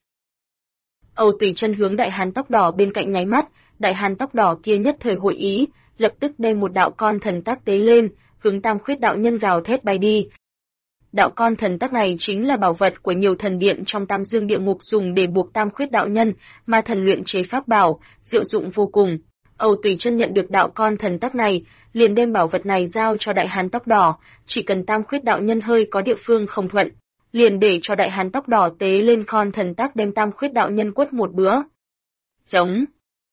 Âu Tùy Chân hướng đại hán tóc đỏ bên cạnh nháy mắt, đại hán tóc đỏ kia nhất thời hội ý, lập tức đem một đạo con thần tác tế lên, hướng Tam Khuyết đạo nhân gào thét bay đi. Đạo con thần tác này chính là bảo vật của nhiều thần điện trong Tam Dương địa ngục dùng để buộc Tam Khuyết đạo nhân, mà thần luyện chế pháp bảo, diệu dụng vô cùng. Âu Tùy Chân nhận được đạo con thần tác này, liền đem bảo vật này giao cho đại hán tóc đỏ, chỉ cần Tam Khuyết đạo nhân hơi có địa phương không thuận, liền để cho đại hán tóc đỏ tế lên con thần tác đem Tam Khuyết đạo nhân quất một bữa. Giống.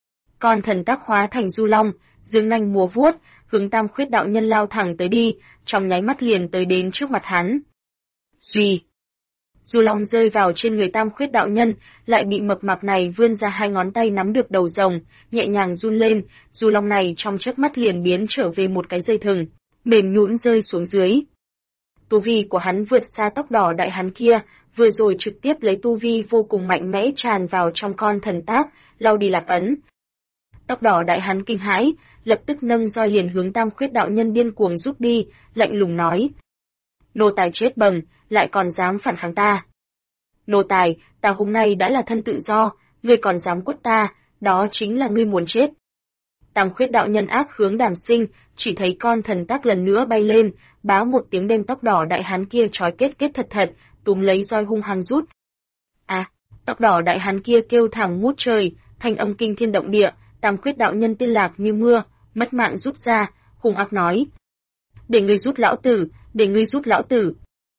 Con thần tác hóa thành du long, dương nanh múa vuốt, hướng Tam Khuyết đạo nhân lao thẳng tới đi, trong nháy mắt liền tới đến trước mặt hắn. Suy. Du long rơi vào trên người Tam Khuyết đạo nhân, lại bị mập mạp này vươn ra hai ngón tay nắm được đầu rồng, nhẹ nhàng run lên, du long này trong chớp mắt liền biến trở về một cái dây thừng, mềm nhũn rơi xuống dưới. Tu vi của hắn vượt xa tóc đỏ đại hán kia, vừa rồi trực tiếp lấy tu vi vô cùng mạnh mẽ tràn vào trong con thần tác, lau đi lạc ấn. Tóc đỏ đại hán kinh hãi, lập tức nâng roi liền hướng Tam Khuyết đạo nhân điên cuồng rút đi, lạnh lùng nói: "Nô tài chết bầm, lại còn dám phản kháng ta. Nô tài, ta hôm nay đã là thân tự do, ngươi còn dám quất ta, đó chính là ngươi muốn chết." Tam Khuyết đạo nhân ác hướng Đàm Sinh, chỉ thấy con thần tác lần nữa bay lên, báo một tiếng đem tóc đỏ đại hán kia trói kết thật thật, túm lấy roi hung hăng rút. À, tóc đỏ đại hán kia kêu thảm ngút trời, thanh âm kinh thiên động địa, Tam Khuyết đạo nhân tiên lạc như mưa, mất mạng rút ra, hung ác nói: "Để ngươi rút lão tử, để ngươi rút lão tử.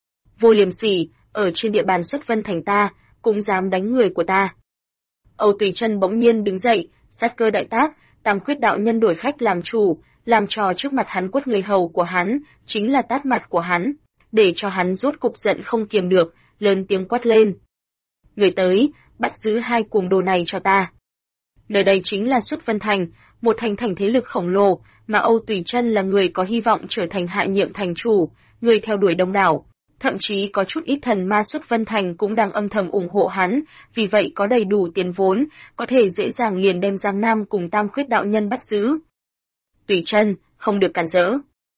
Vô liêm sỉ, ở trên địa bàn Xuất Vân thành ta, cũng dám đánh người của ta." Âu Tùy Chân bỗng nhiên đứng dậy, sát cơ đại tác, Tam Khuyết đạo nhân đổi khách làm chủ, làm trò trước mặt hắn quất người hầu của hắn, chính là tát mặt của hắn, để cho hắn rốt cục giận không kiềm được, lớn tiếng quát lên: "Người tới, bắt giữ hai cuồng đồ này cho ta." Nơi đây chính là Xuất Vân thành, một thành thế lực khổng lồ, mà Âu Tùy Chân là người có hy vọng trở thành hạ nhiệm thành chủ, người theo đuổi đông đảo. Thậm chí có chút ít thần ma Xuất Vân thành cũng đang âm thầm ủng hộ hắn, vì vậy có đầy đủ tiền vốn, có thể dễ dàng liền đem Giang Nam cùng Tam Khuyết đạo nhân bắt giữ. Tùy Chân, không được cản rỡ.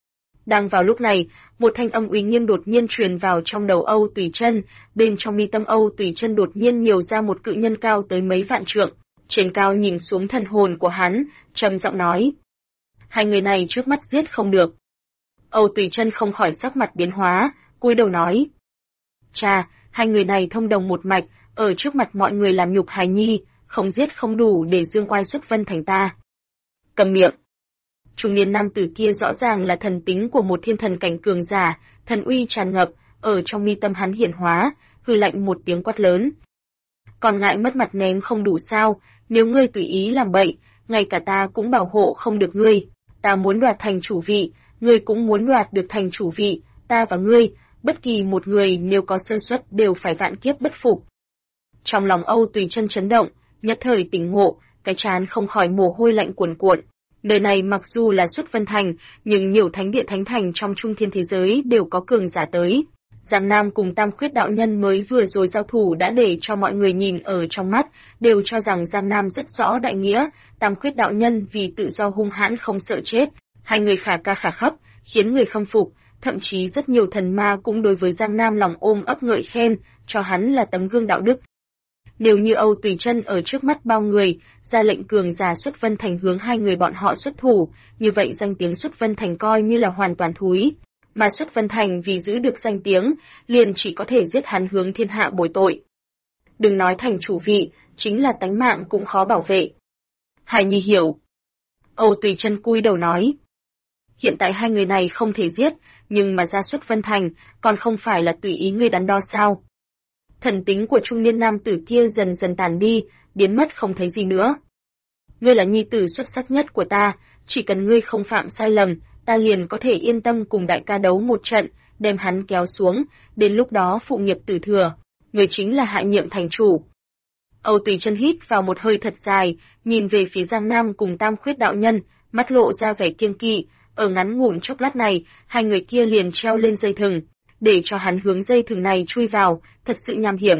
Đang vào lúc này, một thanh âm uy nghiêm đột nhiên truyền vào trong đầu Âu Tùy Chân, bên trong mi tâm Âu Tùy Chân đột nhiên nhiều ra một cự nhân cao tới mấy vạn trượng, trên cao nhìn xuống thần hồn của hắn, trầm giọng nói: "Hai người này trước mắt giết không được." Âu Tùy Chân không khỏi sắc mặt biến hóa, cúi đầu nói: "Cha, hai người này thông đồng một mạch, ở trước mặt mọi người làm nhục hài nhi, không giết không đủ để dương oai xuất vân thành ta." Cầm miệng. Trung niên nam tử kia rõ ràng là thần tính của một thiên thần cảnh cường giả, thần uy tràn ngập, ở trong mi tâm hắn hiển hóa, hừ lạnh một tiếng quát lớn: "Còn ngại mất mặt ném không đủ sao, nếu ngươi tùy ý làm bậy, ngay cả ta cũng bảo hộ không được ngươi, ta muốn đoạt thành chủ vị, ngươi cũng muốn đoạt được thành chủ vị, ta và ngươi, bất kỳ một người nếu có sơ suất đều phải vạn kiếp bất phục." Trong lòng Âu Tùy Chân chấn động, nhất thời tỉnh ngộ, cái trán không khỏi mồ hôi lạnh cuồn cuộn. Nơi này mặc dù là xuất vân thành, nhưng nhiều thánh địa thánh thành trong trung thiên thế giới đều có cường giả tới. Giang Nam cùng Tam Khuyết đạo nhân mới vừa rồi giao thủ đã để cho mọi người nhìn ở trong mắt, đều cho rằng Giang Nam rất rõ đại nghĩa, Tam Khuyết đạo nhân vì tự do hung hãn không sợ chết, hai người khả ca khả khấp, khiến người khâm phục, thậm chí rất nhiều thần ma cũng đối với Giang Nam lòng ôm ấp ngợi khen, cho hắn là tấm gương đạo đức. Nếu như Âu Tùy Chân ở trước mắt bao người, ra lệnh cường giả xuất vân thành hướng hai người bọn họ xuất thủ, như vậy danh tiếng xuất vân thành coi như là hoàn toàn thúi. Mà xuất vân thành vì giữ được danh tiếng, liền chỉ có thể giết hắn hướng thiên hạ bồi tội. Đừng nói thành chủ vị, chính là tánh mạng cũng khó bảo vệ. Hải Nhi hiểu. Âu Tùy Chân cúi đầu nói. Hiện tại hai người này không thể giết, nhưng mà ra xuất vân thành, còn không phải là tùy ý ngươi đắn đo sao? Thần tính của trung niên nam tử kia dần dần tàn đi, biến mất không thấy gì nữa. Ngươi là nhi tử xuất sắc nhất của ta, chỉ cần ngươi không phạm sai lầm, ta liền có thể yên tâm cùng đại ca đấu một trận, đem hắn kéo xuống, đến lúc đó phụ nghiệp tử thừa, người chính là hạ nhiệm thành chủ. Âu Tùy Chân hít vào một hơi thật dài, nhìn về phía Giang Nam cùng Tam Khuyết đạo nhân, mắt lộ ra vẻ kiêng kỵ, ở ngắn ngủn chốc lát này, hai người kia liền treo lên dây thừng, để cho hắn hướng dây thừng này chui vào, thật sự nham hiểm.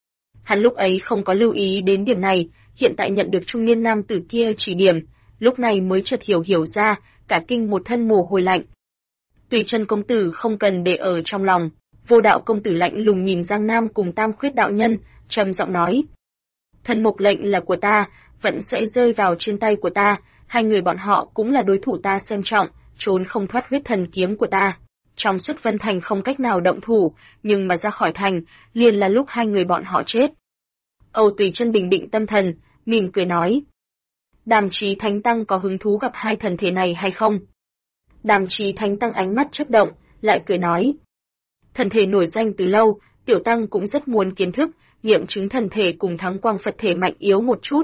Hắn lúc ấy không có lưu ý đến điểm này, hiện tại nhận được trung niên nam tử kia chỉ điểm, lúc này mới chợt hiểu ra, cả kinh một thân mồ hôi lạnh. Tùy Chân công tử không cần để ở trong lòng, Vô Đạo công tử lạnh lùng nhìn Giang Nam cùng Tam Khuyết đạo nhân, trầm giọng nói: "Thần mục lệnh là của ta, vẫn sẽ rơi vào trên tay của ta, hai người bọn họ cũng là đối thủ ta xem trọng, trốn không thoát huyết thần kiếm của ta. Trong xuất vân thành không cách nào động thủ, nhưng mà ra khỏi thành, liền là lúc hai người bọn họ chết." Âu Tùy Chân bình định tâm thần, mỉm cười nói: "Đàm Chí Thánh Tăng có hứng thú gặp hai thần thể này hay không?" Đàm Chí Thánh Tăng ánh mắt chớp động, lại cười nói: "Thần thể nổi danh từ lâu, tiểu tăng cũng rất muốn kiến thức, nghiệm chứng thần thể cùng Thắng Quang Phật thể mạnh yếu một chút."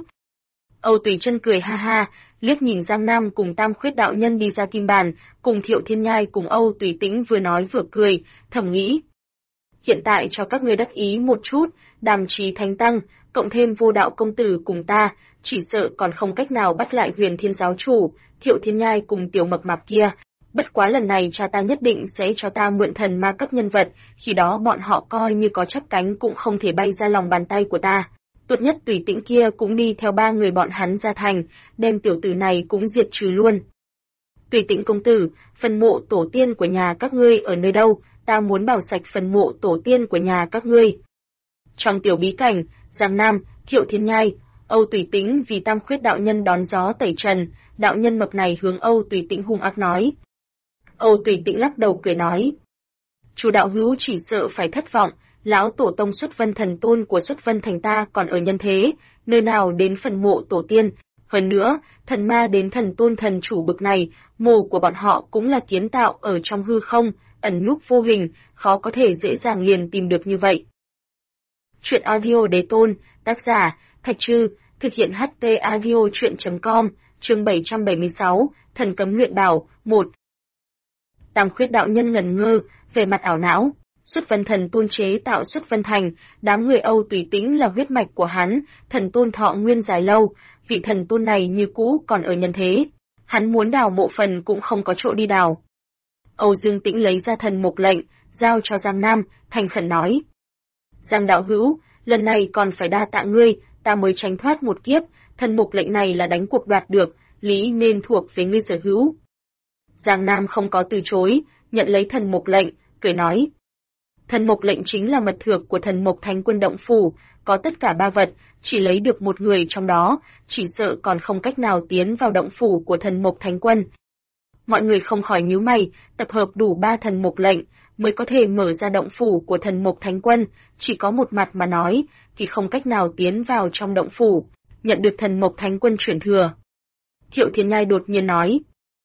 Âu Tùy Chân cười ha ha, liếc nhìn Giang Nam cùng Tam Khuyết đạo nhân đi ra kim bàn, cùng Thiệu Thiên Nhai cùng Âu Tùy Tĩnh vừa nói vừa cười, thầm nghĩ: hiện tại cho các ngươi đắc ý một chút, Đàm Chí Thánh Tăng, cộng thêm Vô Đạo công tử cùng ta, chỉ sợ còn không cách nào bắt lại Huyền Thiên giáo chủ, Thiệu Thiên Nhai cùng tiểu mập mạp kia. Bất quá lần này cha ta nhất định sẽ cho ta mượn thần ma cấp nhân vật, khi đó bọn họ coi như có chắp cánh cũng không thể bay ra lòng bàn tay của ta. Tốt nhất Tùy Tĩnh kia cũng đi theo ba người bọn hắn ra thành, đem tiểu tử này cũng diệt trừ luôn. Tùy Tĩnh công tử, phần mộ tổ tiên của nhà các ngươi ở nơi đâu? Ta muốn bảo sạch phần mộ tổ tiên của nhà các ngươi. Trong tiểu bí cảnh, Giang Nam, Thiệu Thiên Nhai, Âu Tùy Tĩnh vì Tam Khuyết đạo nhân đón gió tẩy trần, đạo nhân mập này hướng Âu Tùy Tĩnh hung ác nói. Âu Tùy Tĩnh lắc đầu cười nói: "Chủ đạo hữu chỉ sợ phải thất vọng, lão tổ tông xuất vân thần tôn của xuất vân thành ta còn ở nhân thế, nơi nào đến phần mộ tổ tiên, hơn nữa, thần ma đến thần tôn thần chủ bực này, mồ của bọn họ cũng là kiến tạo ở trong hư không, ẩn núp vô hình, khó có thể dễ dàng liền tìm được như vậy." Truyện audio Đế Tôn, tác giả Thạch Trư, thực hiện HT audio truyện.com, chương 776, thần cấm luyện bảo, 1. Tam Khuyết đạo nhân ngẩn ngơ, về mặt ảo não, xuất vân thần tôn chế tạo xuất vân thành, đám người Âu Tùy Tĩnh là huyết mạch của hắn, thần tôn thọ nguyên dài lâu, vị thần tôn này như cũ còn ở nhân thế, hắn muốn đào mộ phần cũng không có chỗ đi đào. Âu Dương Tĩnh lấy ra thần mục lệnh, giao cho Giang Nam, thành khẩn nói: "Giang đạo hữu, lần này còn phải đa tạ ngươi, ta mới tránh thoát một kiếp, thần mục lệnh này là đánh cuộc đoạt được, lý nên thuộc về ngươi sở hữu." Giang Nam không có từ chối, nhận lấy thần mục lệnh, cười nói. Thần mục lệnh chính là mật thược của thần mục thánh quân động phủ, có tất cả 3 vật, chỉ lấy được một người trong đó, chỉ sợ còn không cách nào tiến vào động phủ của thần mục thánh quân. Mọi người không khỏi nhíu mày, tập hợp đủ 3 thần mục lệnh, mới có thể mở ra động phủ của thần mục thánh quân, chỉ có một mặt mà nói, thì không cách nào tiến vào trong động phủ, nhận được thần mục thánh quân chuyển thừa. Thiệu Thiên Nhai đột nhiên nói.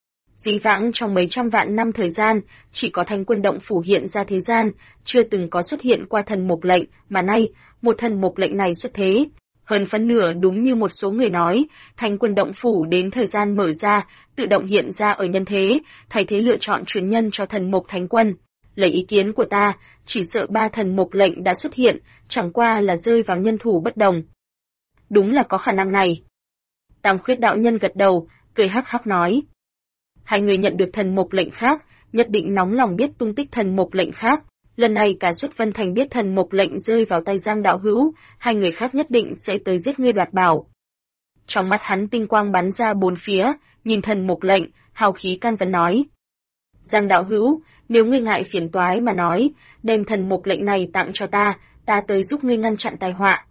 Dĩ vãng trong mấy trăm vạn năm thời gian, chỉ có thánh quân động phủ hiện ra thế gian, chưa từng có xuất hiện qua thần mục lệnh, mà nay, một thần mục lệnh này xuất thế. Hơn phân nửa đúng như một số người nói, thánh quân động phủ đến thời gian mở ra, tự động hiện ra ở nhân thế, thay thế lựa chọn truyền nhân cho thần mục thánh quân. Lấy ý kiến của ta, chỉ sợ 3 thần mục lệnh đã xuất hiện, chẳng qua là rơi vào nhân thủ bất đồng. Đúng là có khả năng này. Tam Khuyết đạo nhân gật đầu, cười hắc hắc nói. Hai người nhận được thần mục lệnh khác, nhất định nóng lòng biết tung tích thần mục lệnh khác. Lần này cả Xuất Vân Thành biết thần mục lệnh rơi vào tay Giang đạo hữu, hai người khác nhất định sẽ tới giết ngươi đoạt bảo. Trong mắt hắn tinh quang bắn ra bốn phía, nhìn thần mục lệnh, hào khí can vấn nói. Giang đạo hữu, nếu ngươi ngại phiền toái mà nói, đem thần mục lệnh này tặng cho ta tới giúp ngươi ngăn chặn tai họa.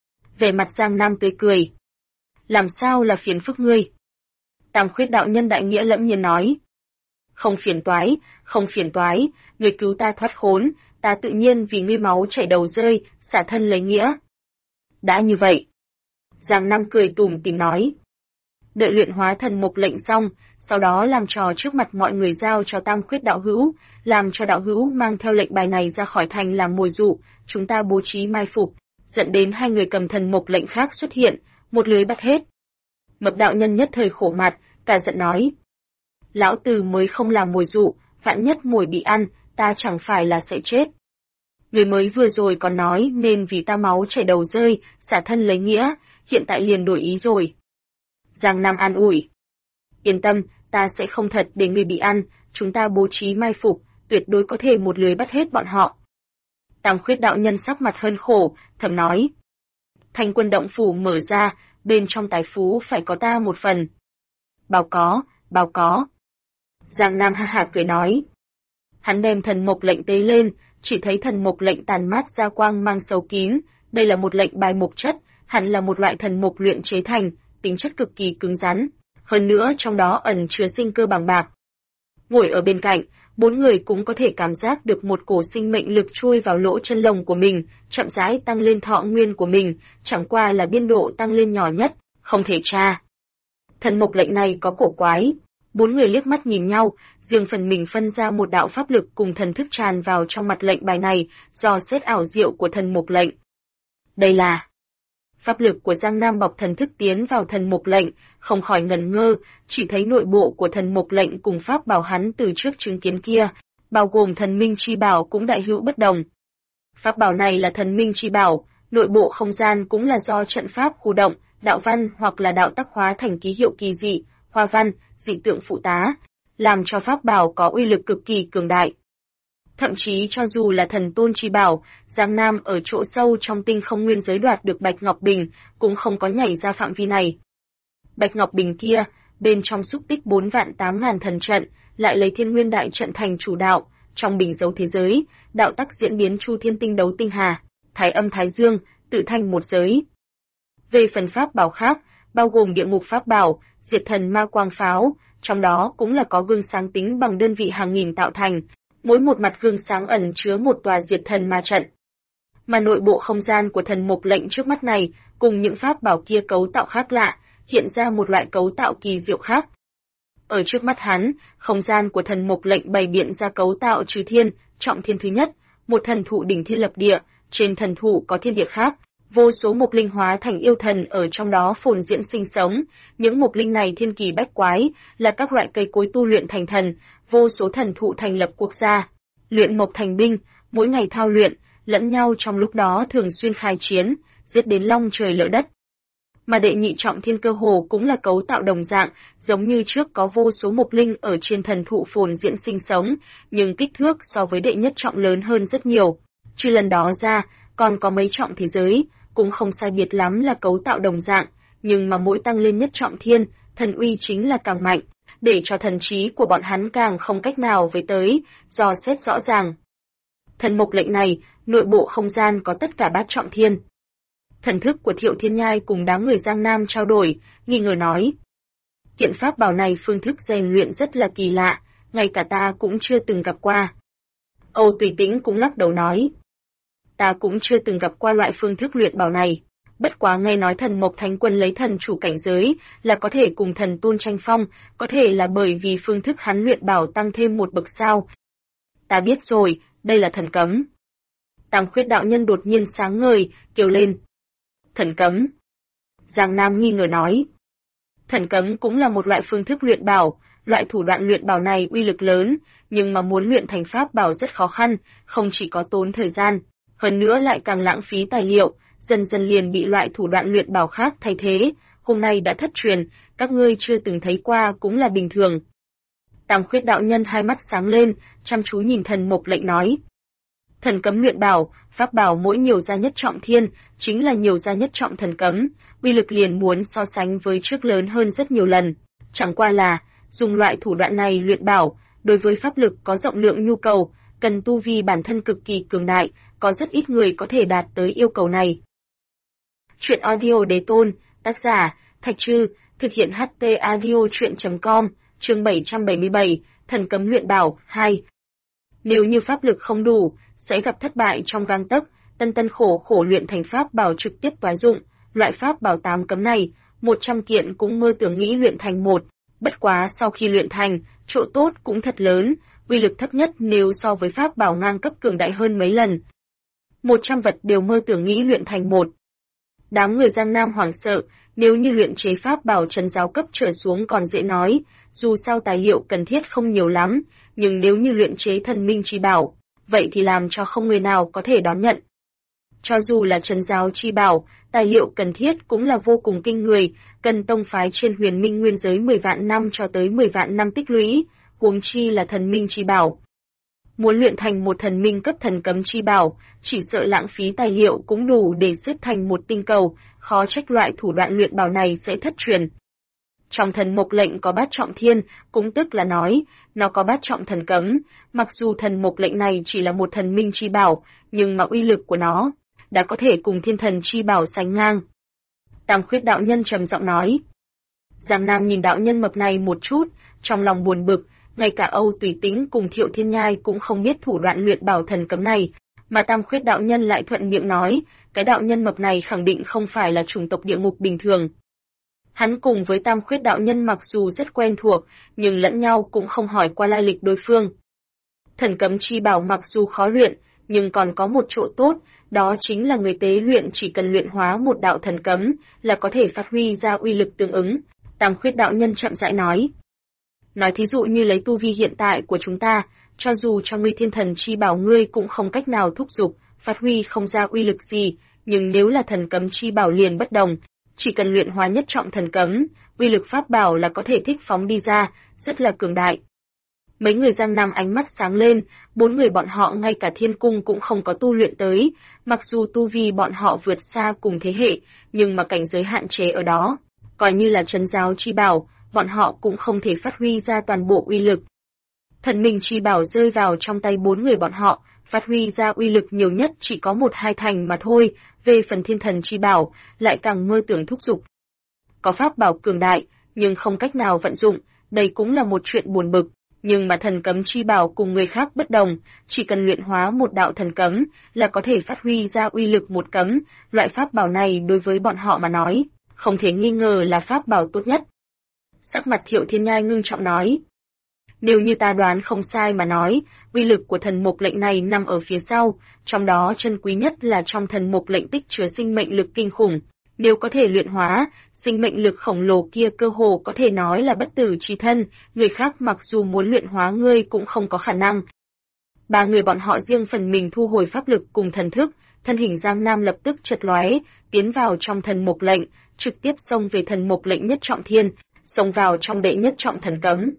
Về mặt Giang Nam tươi cười. Làm sao là phiền phức ngươi? Tam Khuyết đạo nhân đại nghĩa lẫm nhiên nói. Không phiền toái, ngươi cứu ta thoát khốn, ta tự nhiên vì ngươi máu chảy đầu rơi, xả thân lấy nghĩa. Đã như vậy. Giang Nam cười tủm tỉm nói. Đợi luyện hóa thần mục lệnh xong, sau đó làm trò trước mặt mọi người giao cho Tam Khuyết đạo hữu, làm cho đạo hữu mang theo lệnh bài này ra khỏi thành làm mồi dụ, chúng ta bố trí mai phục, dẫn đến hai người cầm thần mục lệnh khác xuất hiện, một lưới bắt hết. Mập đạo nhân nhất thời khổ mặt, cả giận nói. Lão Từ mới không làm mồi dụ, vạn nhất mồi bị ăn, ta chẳng phải là sẽ chết. Người mới vừa rồi còn nói nên vì ta máu chảy đầu rơi, xả thân lấy nghĩa, hiện tại liền đổi ý rồi. Giang Nam an ủi. Yên tâm, ta sẽ không thật để người bị ăn, chúng ta bố trí mai phục, tuyệt đối có thể một lưới bắt hết bọn họ. Tam Khuyết đạo nhân sắc mặt hơn khổ, thầm nói. Thành quân động phủ mở ra, bên trong tài phú phải có ta một phần. Báo có. Giang Nam ha ha cười nói. Hắn đem thần mục lệnh tế lên, chỉ thấy thần mục lệnh tàn mát ra quang mang sâu kín, đây là một lệnh bài mục chất, hẳn là một loại thần mục luyện chế thành, tính chất cực kỳ cứng rắn, hơn nữa trong đó ẩn chứa sinh cơ bằng bạc. Ngồi ở bên cạnh, 4 người cũng có thể cảm giác được một cổ sinh mệnh lực chui vào lỗ chân lông của mình, chậm rãi tăng lên thọ nguyên của mình, chẳng qua là biên độ tăng lên nhỏ nhất, không thể tra. Thần mục lệnh này có cổ quái. 4 người liếc mắt nhìn nhau, riêng phần mình phân ra một đạo pháp lực cùng thần thức tràn vào trong mặt lệnh bài này, dò xét ảo diệu của thần mục lệnh. Đây là pháp lực của Giang Nam bọc thần thức tiến vào thần mục lệnh, không khỏi ngẩn ngơ, chỉ thấy nội bộ của thần mục lệnh cùng pháp bảo hắn từ trước chứng kiến kia, bao gồm thần minh chi bảo cũng đại hữu bất đồng. Pháp bảo này là thần minh chi bảo, nội bộ không gian cũng là do trận pháp khu động, đạo văn hoặc là đạo tác hóa thành ký hiệu kỳ dị, hoa văn, dị tượng phụ tá, làm cho pháp bảo có uy lực cực kỳ cường đại. Thậm chí cho dù là thần tôn chi bảo, Giang Nam ở chỗ sâu trong tinh không nguyên giới đoạt được Bạch Ngọc Bình, cũng không có nhảy ra phạm vi này. Bạch Ngọc Bình kia, bên trong xúc tích 4.800.000 thần trận, lại lấy Thiên Nguyên đại trận thành chủ đạo, trong bình dấu thế giới, đạo tắc diễn biến chu thiên tinh đấu tinh hà, thái âm thái dương, tự thành một giới. Về phần pháp bảo khác, bao gồm địa ngục pháp bảo, diệt thần ma quang pháo, trong đó cũng là có gương sáng tính bằng đơn vị hàng nghìn tạo thành, mỗi một mặt gương sáng ẩn chứa một tòa diệt thần ma trận. Mà nội bộ không gian của thần mục lệnh trước mắt này, cùng những pháp bảo kia cấu tạo khác lạ, hiện ra một loại cấu tạo kỳ diệu khác. Ở trước mắt hắn, không gian của thần mục lệnh bày biện ra cấu tạo trừ thiên, trọng thiên thứ nhất, một thần thụ đỉnh thiên lập địa, trên thần thụ có thiên địa khác. Vô số mục linh hóa thành yêu thần ở trong đó phồn diễn sinh sống, những mục linh này thiên kỳ bách quái, là các loại cây cối tu luyện thành thần, vô số thần thụ thành lập quốc gia, luyện mộc thành binh, mỗi ngày thao luyện, lẫn nhau trong lúc đó thường xuyên khai chiến, giết đến long trời lở đất. Mà đệ nhị trọng thiên cơ hồ cũng là cấu tạo đồng dạng, giống như trước có vô số mục linh ở trên thần thụ phồn diễn sinh sống, nhưng kích thước so với đệ nhất trọng lớn hơn rất nhiều. Trừ lần đó ra, còn có mấy trọng thế giới, cũng không sai biệt lắm là cấu tạo đồng dạng, nhưng mà mỗi tăng lên nhất trọng thiên, thần uy chính là càng mạnh, để cho thần trí của bọn hắn càng không cách nào với tới, dò xét rõ ràng. Thần mộc lệnh này, nội bộ không gian có tất cả bát trọng thiên. Thần thức của Thiệu Thiên Nhai cùng đám người Giang Nam trao đổi, nghi ngờ nói. Kiện pháp bảo này phương thức rèn luyện rất là kỳ lạ, ngay cả ta cũng chưa từng gặp qua. Âu Tùy Tĩnh cũng lắc đầu nói. Ta cũng chưa từng gặp qua loại phương thức luyện bảo này. Bất quá nghe nói thần mộc thánh quân lấy thần chủ cảnh giới là có thể cùng thần tôn tranh phong, có thể là bởi vì phương thức hắn luyện bảo tăng thêm một bậc sao. Ta biết rồi, đây là thần cấm. Tam Khuyết đạo nhân đột nhiên sáng ngời, kêu lên. Thần cấm. Giang Nam nghi ngờ nói. Thần cấm cũng là một loại phương thức luyện bảo, loại thủ đoạn luyện bảo này uy lực lớn, nhưng mà muốn luyện thành pháp bảo rất khó khăn, không chỉ có tốn thời gian, hơn nữa lại càng lãng phí tài liệu, dần dần liền bị loại thủ đoạn luyện bảo khác thay thế, hôm nay đã thất truyền, các ngươi chưa từng thấy qua cũng là bình thường. Tam Khuyết đạo nhân hai mắt sáng lên, chăm chú nhìn thần mộc lệnh nói. Thần cấm luyện bảo, pháp bảo mỗi nhiều gia nhất trọng thiên, chính là nhiều gia nhất trọng thần cấm, uy lực liền muốn so sánh với trước lớn hơn rất nhiều lần. Chẳng qua là, dùng loại thủ đoạn này luyện bảo, đối với pháp lực có rộng lượng nhu cầu, cần tu vi bản thân cực kỳ cường đại, có rất ít người có thể đạt tới yêu cầu này. Chuyện audio đế tôn, tác giả, Thạch Trư, thực hiện HT audio chuyện.com, chương 777, thần cấm luyện bảo, 2. Nếu như pháp lực không đủ, sẽ gặp thất bại trong gang tấc, tân khổ khổ luyện thành pháp bảo trực tiếp toái dụng, loại pháp bảo 8 cấm này, 100 kiện cũng mơ tưởng nghĩ luyện thành một, bất quá sau khi luyện thành, chỗ tốt cũng thật lớn, uy lực thấp nhất nếu so với pháp bảo ngang cấp cường đại hơn mấy lần. 100 vật đều mơ tưởng nghĩ luyện thành một. Đám người Giang Nam hoảng sợ, nếu như luyện chế pháp bảo trấn giáo cấp trở xuống còn dễ nói, dù sao tài liệu cần thiết không nhiều lắm, nhưng nếu như luyện chế thần minh chi bảo, vậy thì làm cho không người nào có thể đón nhận. Cho dù là trấn giáo chi bảo, tài liệu cần thiết cũng là vô cùng kinh người, cần tông phái trên huyền minh nguyên giới 10 vạn năm cho tới 10 vạn năm tích lũy, huống chi là thần minh chi bảo. Muốn luyện thành một thần minh cấp thần cấm chi bảo, chỉ sợ lãng phí tài liệu cũng đủ để xếp thành một tinh cầu, khó trách loại thủ đoạn luyện bảo này sẽ thất truyền. Trong thần mộc lệnh có bát trọng thiên, cũng tức là nói, nó có bát trọng thần cấm, mặc dù thần mộc lệnh này chỉ là một thần minh chi bảo, nhưng mà uy lực của nó đã có thể cùng thiên thần chi bảo sánh ngang. Tam Khuyết đạo nhân trầm giọng nói. Giang Nam nhìn đạo nhân mập này một chút, trong lòng buồn bực, ngay cả Âu Tùy Tĩnh cùng Thiệu Thiên Nhai cũng không biết thủ đoạn luyện bảo thần cấm này, mà Tam Khuyết đạo nhân lại thuận miệng nói, cái đạo nhân mập này khẳng định không phải là chủng tộc địa ngục bình thường. Hắn cùng với Tam Khuyết đạo nhân mặc dù rất quen thuộc, nhưng lẫn nhau cũng không hỏi qua lai lịch đối phương. Thần cấm chi bảo mặc dù khó luyện, nhưng còn có một chỗ tốt, đó chính là người tế luyện chỉ cần luyện hóa một đạo thần cấm là có thể phát huy ra uy lực tương ứng. Tam Khuyết đạo nhân chậm rãi nói. Nói thí dụ như lấy tu vi hiện tại của chúng ta, cho dù cho ngươi thiên thần chi bảo ngươi cũng không cách nào thúc giục, phát huy không ra uy lực gì, nhưng nếu là thần cấm chi bảo liền bất đồng, chỉ cần luyện hóa nhất trọng thần cấm, uy lực pháp bảo là có thể thích phóng đi ra, rất là cường đại. Mấy người Giang Nam ánh mắt sáng lên, 4 người bọn họ ngay cả thiên cung cũng không có tu luyện tới, mặc dù tu vi bọn họ vượt xa cùng thế hệ, nhưng mà cảnh giới hạn chế ở đó, coi như là trấn giáo chi bảo, bọn họ cũng không thể phát huy ra toàn bộ uy lực. Thần minh chi bảo rơi vào trong tay 4 người bọn họ, phát huy ra uy lực nhiều nhất chỉ có 1-2 thành mà thôi, về phần thiên thần chi bảo, lại càng mơ tưởng thúc giục. Có pháp bảo cường đại, nhưng không cách nào vận dụng, đây cũng là một chuyện buồn bực. Nhưng mà thần cấm chi bảo cùng người khác bất đồng, chỉ cần luyện hóa một đạo thần cấm là có thể phát huy ra uy lực một cấm, loại pháp bảo này đối với bọn họ mà nói, không thể nghi ngờ là pháp bảo tốt nhất. Sắc mặt Thiệu Thiên Nhai ngưng trọng nói. Nếu như ta đoán không sai mà nói, uy lực của thần mộc lệnh này nằm ở phía sau, trong đó chân quý nhất là trong thần mộc lệnh tích chứa sinh mệnh lực kinh khủng. Nếu có thể luyện hóa, sinh mệnh lực khổng lồ kia cơ hồ có thể nói là bất tử chi thân, người khác mặc dù muốn luyện hóa ngươi cũng không có khả năng. 3 người bọn họ riêng phần mình thu hồi pháp lực cùng thần thức, thân hình Giang Nam lập tức chật lóe, tiến vào trong thần mộc lệnh, trực tiếp xông về thần mộc lệnh nhất trọng thiên, xông vào trong đệ nhất trọng thần cấm.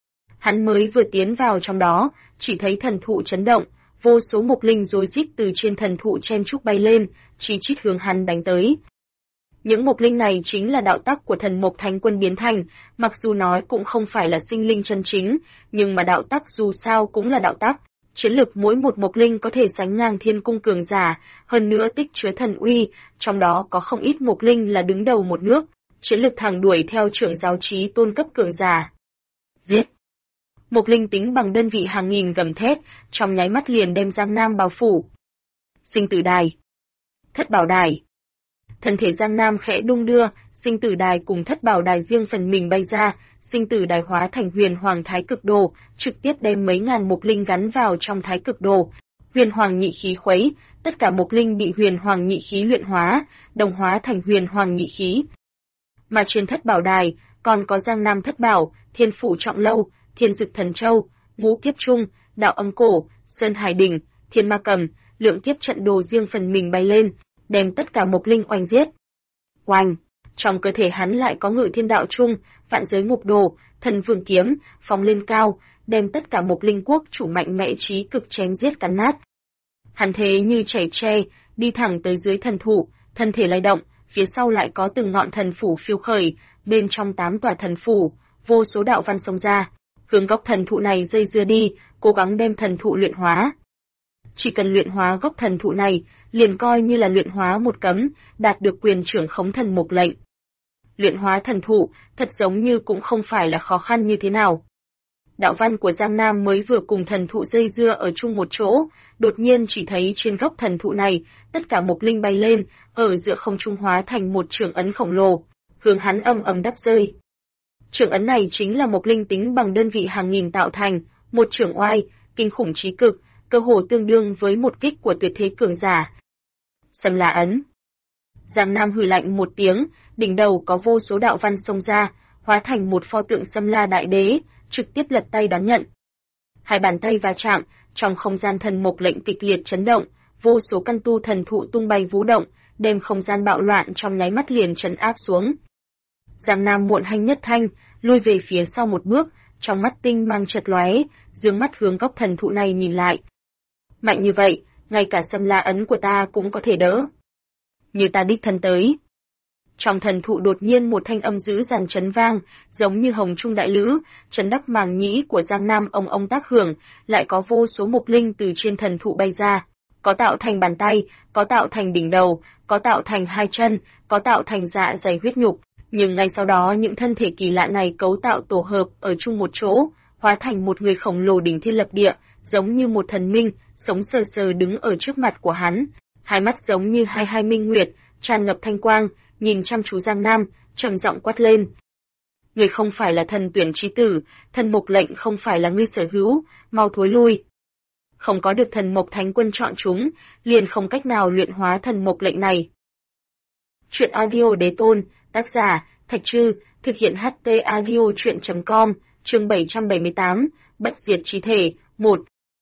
Hắn mới vừa tiến vào trong đó, chỉ thấy thần thụ chấn động, vô số mộc linh rối rít từ trên thần thụ chen chúc bay lên, chí chít hướng hắn đánh tới. Những mộc linh này chính là đạo tắc của thần mộc thánh quân biến thành, mặc dù nói cũng không phải là sinh linh chân chính, nhưng mà đạo tắc dù sao cũng là đạo tắc. Chiến lực mỗi một mộc linh có thể sánh ngang thiên cung cường giả, hơn nữa tích chứa thần uy, trong đó có không ít mộc linh là đứng đầu một nước, chiến lực thẳng đuổi theo trưởng giáo chí tôn cấp cường giả. Giết! Mộc linh tính bằng đơn vị hàng nghìn gầm thét, trong nháy mắt liền đem Giang Nam bao phủ. Sinh tử đài, thất bảo đài. Thân thể Giang Nam khẽ đung đưa, sinh tử đài cùng thất bảo đài riêng phần mình bay ra, sinh tử đài hóa thành huyền hoàng thái cực đồ, trực tiếp đem mấy ngàn mộc linh gắn vào trong thái cực đồ. Huyền hoàng nhị khí khuấy, tất cả mộc linh bị huyền hoàng nhị khí luyện hóa, đồng hóa thành huyền hoàng nhị khí. Mà trên thất bảo đài, còn có Giang Nam thất bảo, thiên phủ trọng lâu, thiên dực thần châu, ngũ kiếp trung, đạo âm cổ, sơn hải đỉnh, thiên ma cầm, lượng kiếp trận đồ riêng phần mình bay lên, đem tất cả mộc linh oanh giết. Oanh! Trong cơ thể hắn lại có ngự thiên đạo trung, vạn giới ngục đồ, thần vương kiếm, phóng lên cao, đem tất cả mộc linh quốc chủ mạnh mẽ trí cực chém giết cắn nát. Hắn thế như chảy tre, đi thẳng tới dưới thần thụ, thân thể lay động, phía sau lại có từng ngọn thần phủ phiêu khởi, bên trong 8 tòa thần phủ, vô số đạo văn xông ra, hướng gốc thần thụ này dây dưa đi, cố gắng đem thần thụ luyện hóa. Chỉ cần luyện hóa gốc thần thụ này, liền coi như là luyện hóa một cấm, đạt được quyền trưởng khống thần mộc lệnh. Luyện hóa thần thụ, thật giống như cũng không phải là khó khăn như thế nào. Đạo văn của Giang Nam mới vừa cùng thần thụ dây dưa ở chung một chỗ, đột nhiên chỉ thấy trên gốc thần thụ này, tất cả mộc linh bay lên, ở giữa không trung hóa thành một trường ấn khổng lồ, hướng hắn âm ầm đắp rơi. Trường ấn này chính là mộc linh tính bằng đơn vị hàng nghìn tạo thành, một trường oai, kinh khủng chí cực, cơ hồ tương đương với một kích của tuyệt thế cường giả. Sâm La ấn. Giang Nam hừ lạnh một tiếng, đỉnh đầu có vô số đạo văn xông ra, hóa thành một pho tượng Sâm La đại đế, trực tiếp lật tay đón nhận. Hai bàn tay va chạm, trong không gian thần mộc lệnh kịch liệt chấn động, vô số căn tu thần thụ tung bay vũ động, đem không gian bạo loạn trong nháy mắt liền trấn áp xuống. Giang Nam muộn hanh nhất thanh, lui về phía sau một bước, trong mắt tinh mang chợt lóe, dương mắt hướng góc thần thụ này nhìn lại. Mạnh như vậy, ngay cả Sâm La ấn của ta cũng có thể đỡ. Như ta đích thân tới. Trong thần thụ đột nhiên một thanh âm dữ dằn chấn vang, giống như hồng trung đại lữ, chấn đắc màng nhĩ của Giang Nam ông tác hưởng, lại có vô số mộc linh từ trên thần thụ bay ra, có tạo thành bàn tay, có tạo thành đỉnh đầu, có tạo thành hai chân, có tạo thành dạ dày huyết nhục, nhưng ngay sau đó những thân thể kỳ lạ này cấu tạo tổ hợp ở chung một chỗ, hóa thành một người khổng lồ đỉnh thiên lập địa, giống như một thần minh, sống sờ sờ đứng ở trước mặt của hắn, hai mắt giống như hai minh nguyệt, tràn ngập thanh quang, nhìn chăm chú Giang Nam, trầm giọng quát lên. Người không phải là thần tuyển chí tử, thần mộc lệnh không phải là ngươi sở hữu, mau thối lui. Không có được thần mộc thánh quân chọn chúng, liền không cách nào luyện hóa thần mộc lệnh này. Chuyện audio đế tôn, tác giả, Thạch Trư, thực hiện HT audio chuyện.com, chương 778, bất diệt chí thể, 1.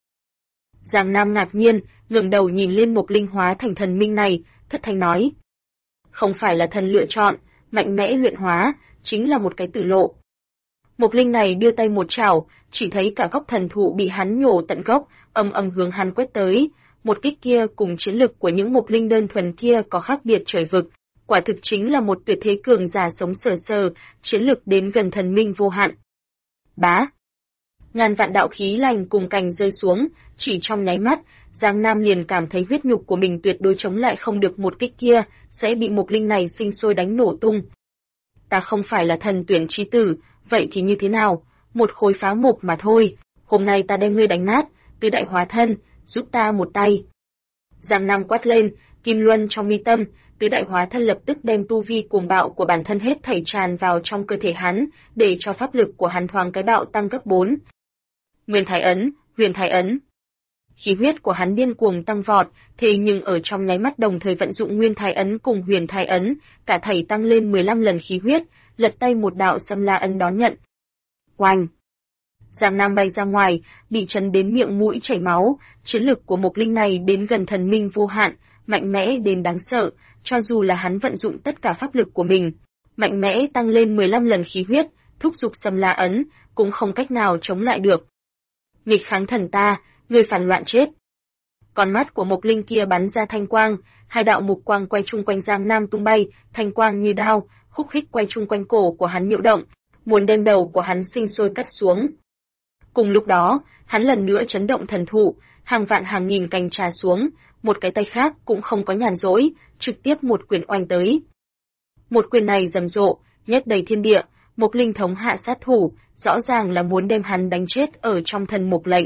Giang Nam ngạc nhiên, ngẩng đầu nhìn lên mộc linh hóa thành thần minh này, thất thanh nói. Không phải là thần lựa chọn, mạnh mẽ luyện hóa, chính là một cái tử lộ. Mộc linh này đưa tay một chảo, chỉ thấy cả gốc thần thụ bị hắn nhổ tận gốc, ầm hướng hắn quét tới. Một kích kia cùng chiến lực của những mộc linh đơn thuần kia có khác biệt trời vực. Quả thực chính là một tuyệt thế cường giả sống sờ sờ, chiến lực đến gần thần minh vô hạn. Bá! Ngàn vạn đạo khí lành cùng cành rơi xuống, chỉ trong nháy mắt, Giang Nam liền cảm thấy huyết nhục của mình tuyệt đối chống lại không được một kích kia, sẽ bị mộc linh này sinh sôi đánh nổ tung. Ta không phải là thần tuyển chí tử, vậy thì như thế nào? Một khối phá mộc mà thôi, hôm nay ta đem ngươi đánh nát, tứ đại hóa thân, giúp ta một tay. Giang Nam quát lên, kim luân trong mi tâm, tứ đại hóa thân lập tức đem tu vi cuồng bạo của bản thân hết thảy tràn vào trong cơ thể hắn, để cho pháp lực của hắn thoáng cái bạo tăng gấp 4. Nguyên Thái ấn, Huyền Thái ấn. Khí huyết của hắn điên cuồng tăng vọt, thế nhưng ở trong nháy mắt đồng thời vận dụng Nguyên Thái ấn cùng Huyền Thái ấn, cả thảy tăng lên 15 lần khí huyết, lật tay một đạo Sâm La ấn đón nhận. Oanh! Giang Nam bay ra ngoài, bị chấn đến miệng mũi chảy máu, chiến lực của mộc linh này đến gần thần minh vô hạn, mạnh mẽ đến đáng sợ, cho dù là hắn vận dụng tất cả pháp lực của mình, mạnh mẽ tăng lên 15 lần khí huyết, thúc giục Sâm La ấn, cũng không cách nào chống lại được. Nghịch kháng thần ta, người phản loạn chết. Con mắt của Mộc Linh kia bắn ra thanh quang, hai đạo mục quang quay chung quanh Giang Nam tung bay, thanh quang như đao, khúc khích quay chung quanh cổ của hắn nhiễu động, muốn đem đầu của hắn sinh sôi cắt xuống. Cùng lúc đó, hắn lần nữa chấn động thần thụ, hàng vạn hàng nghìn cành trà xuống, một cái tay khác cũng không có nhàn rỗi, trực tiếp một quyền oanh tới. Một quyền này rầm rộ, nhét đầy thiên địa, Mộc Linh thống hạ sát thủ, rõ ràng là muốn đem hắn đánh chết ở trong thần mục lệnh.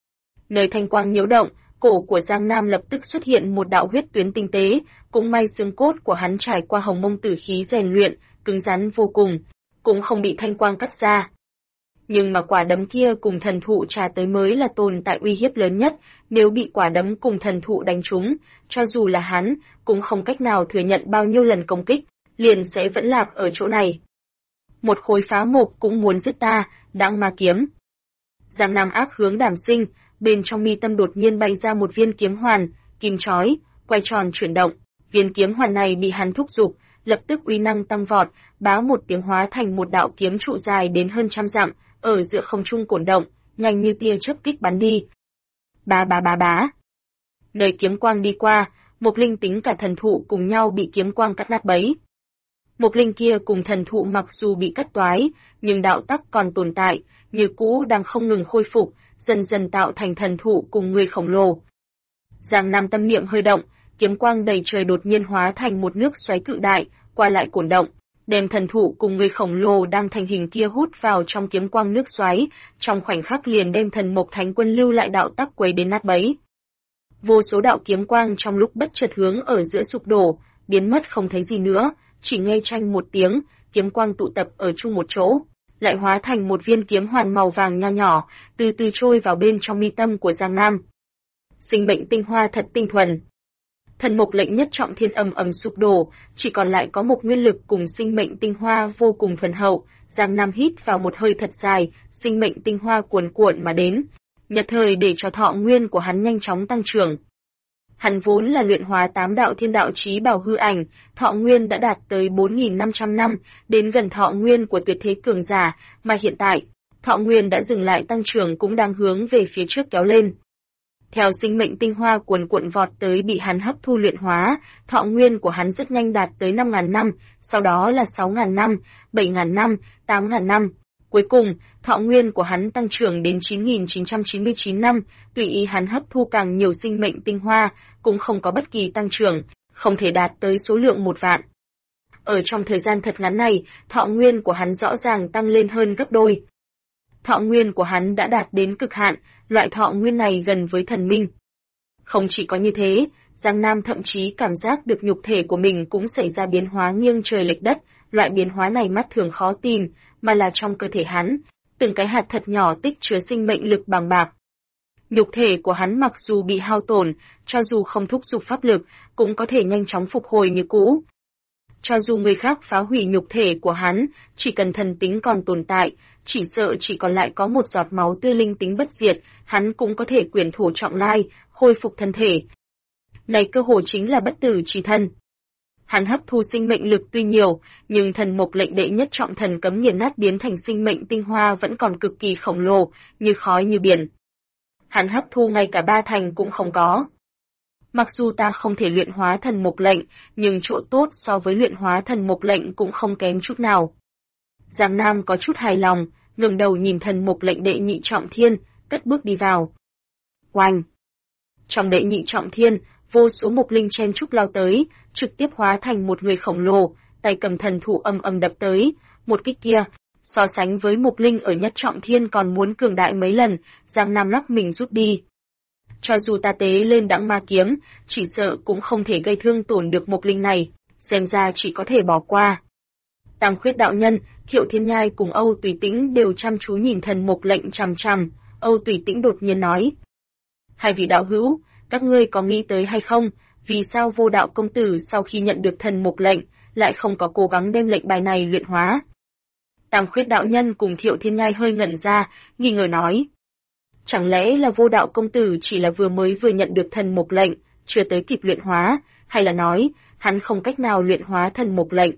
Nơi thanh quang nhiễu động, cổ của Giang Nam lập tức xuất hiện một đạo huyết tuyến tinh tế, cũng may xương cốt của hắn trải qua hồng mông tử khí rèn luyện, cứng rắn vô cùng, cũng không bị thanh quang cắt ra. Nhưng mà quả đấm kia cùng thần thụ trà tới mới là tồn tại uy hiếp lớn nhất, nếu bị quả đấm cùng thần thụ đánh trúng, cho dù là hắn, cũng không cách nào thừa nhận bao nhiêu lần công kích, liền sẽ vẫn lạc ở chỗ này. Một khối phá mộc cũng muốn giết ta, đãng ma kiếm. Giang Nam ác hướng Đàm Sinh, bên trong mi tâm đột nhiên bay ra một viên kiếm hoàn, kim chói, quay tròn chuyển động. Viên kiếm hoàn này bị hắn thúc giục, lập tức uy năng tăng vọt, bá một tiếng hóa thành một đạo kiếm trụ dài đến hơn 100 dặm, ở giữa không trung cổn động, nhanh như tia chớp kích bắn đi. Bá bá bá bá. Nơi kiếm quang đi qua, Mộc Linh tính cả thần thụ cùng nhau bị kiếm quang cắt nát bấy. Mộc Linh kia cùng thần thụ mặc dù bị cắt toái, nhưng đạo tắc còn tồn tại, như cũ đang không ngừng khôi phục, dần dần tạo thành thần thụ cùng người khổng lồ. Giang Nam tâm niệm hơi động, kiếm quang đầy trời đột nhiên hóa thành một nước xoáy cự đại, qua lại cuộn động, đem thần thụ cùng người khổng lồ đang thành hình kia hút vào trong kiếm quang nước xoáy, trong khoảnh khắc liền đem thần mộc thánh quân lưu lại đạo tắc quấy đến nát bấy. Vô số đạo kiếm quang trong lúc bất chợt hướng ở giữa sụp đổ, biến mất không thấy gì nữa, chỉ nghe chanh một tiếng, kiếm quang tụ tập ở chung một chỗ, lại hóa thành một viên kiếm hoàn màu vàng nho nhỏ, từ từ trôi vào bên trong mi tâm của Giang Nam. Sinh mệnh tinh hoa thật tinh thuần. Thần mộc lệnh nhất trọng thiên ầm ầm sụp đổ, chỉ còn lại có một nguyên lực cùng sinh mệnh tinh hoa vô cùng thuần hậu. Giang Nam hít vào một hơi thật dài, sinh mệnh tinh hoa cuồn cuộn mà đến, nhật thời để cho thọ nguyên của hắn nhanh chóng tăng trưởng. Hắn vốn là luyện hóa 8 đạo thiên đạo chí bảo hư ảnh, thọ nguyên đã đạt tới 4.500 năm, đến gần thọ nguyên của tuyệt thế cường giả, mà hiện tại, thọ nguyên đã dừng lại tăng trưởng cũng đang hướng về phía trước kéo lên. Theo sinh mệnh tinh hoa cuồn cuộn vọt tới bị hắn hấp thu luyện hóa, thọ nguyên của hắn rất nhanh đạt tới 5.000 năm, sau đó là 6.000 năm, 7.000 năm, 8.000 năm. Cuối cùng, thọ nguyên của hắn tăng trưởng đến 9.999 năm, tùy ý hắn hấp thu càng nhiều sinh mệnh tinh hoa, cũng không có bất kỳ tăng trưởng, không thể đạt tới số lượng 1 vạn. Ở trong thời gian thật ngắn này, thọ nguyên của hắn rõ ràng tăng lên hơn gấp đôi. Thọ nguyên của hắn đã đạt đến cực hạn, loại thọ nguyên này gần với thần minh. Không chỉ có như thế, Giang Nam thậm chí cảm giác được nhục thể của mình cũng xảy ra biến hóa nghiêng trời lệch đất, loại biến hóa này mắt thường khó tìm, mà là trong cơ thể hắn, từng cái hạt thật nhỏ tích chứa sinh mệnh lực bằng bạc. Nhục thể của hắn mặc dù bị hao tổn, cho dù không thúc giục pháp lực, cũng có thể nhanh chóng phục hồi như cũ. Cho dù người khác phá hủy nhục thể của hắn, chỉ cần thần tính còn tồn tại, chỉ sợ chỉ còn lại có một giọt máu tươi linh tính bất diệt, hắn cũng có thể quyển thổ trọng lai, khôi phục thân thể. Này cơ hồ chính là bất tử chi thân. Hắn hấp thu sinh mệnh lực tuy nhiều, nhưng thần mộc lệnh đệ nhất trọng thần cấm nghiền nát biến thành sinh mệnh tinh hoa vẫn còn cực kỳ khổng lồ, như khói như biển. Hắn hấp thu ngay cả 3 thành cũng không có. Mặc dù ta không thể luyện hóa thần mộc lệnh, nhưng chỗ tốt so với luyện hóa thần mộc lệnh cũng không kém chút nào. Giang Nam có chút hài lòng, ngẩng đầu nhìn thần mộc lệnh đệ nhị trọng thiên, cất bước đi vào. Oanh! Trong đệ nhị trọng thiên, vô số mộc linh chen chúc lao tới, trực tiếp hóa thành một người khổng lồ, tay cầm thần thụ âm âm đập tới, một kích kia, so sánh với mộc linh ở nhất trọng thiên còn muốn cường đại mấy lần, Giang Nam lắc mình rút đi. Cho dù ta tế lên đãng ma kiếm, chỉ sợ cũng không thể gây thương tổn được mộc linh này, xem ra chỉ có thể bỏ qua. Tam Khuyết đạo nhân, Thiệu Thiên Nhai cùng Âu Tùy Tĩnh đều chăm chú nhìn thần mộc lệnh chằm chằm, Âu Tùy Tĩnh đột nhiên nói. Hai vị đạo hữu, các ngươi có nghĩ tới hay không, vì sao Vô Đạo công tử sau khi nhận được thần mộc lệnh, lại không có cố gắng đem lệnh bài này luyện hóa? Tam Khuyết đạo nhân cùng Thiệu Thiên Nhai hơi ngẩn ra, nghi ngờ nói. Chẳng lẽ là Vô Đạo công tử chỉ là vừa nhận được thần mộc lệnh, chưa tới kịp luyện hóa, hay là nói, hắn không cách nào luyện hóa thần mộc lệnh?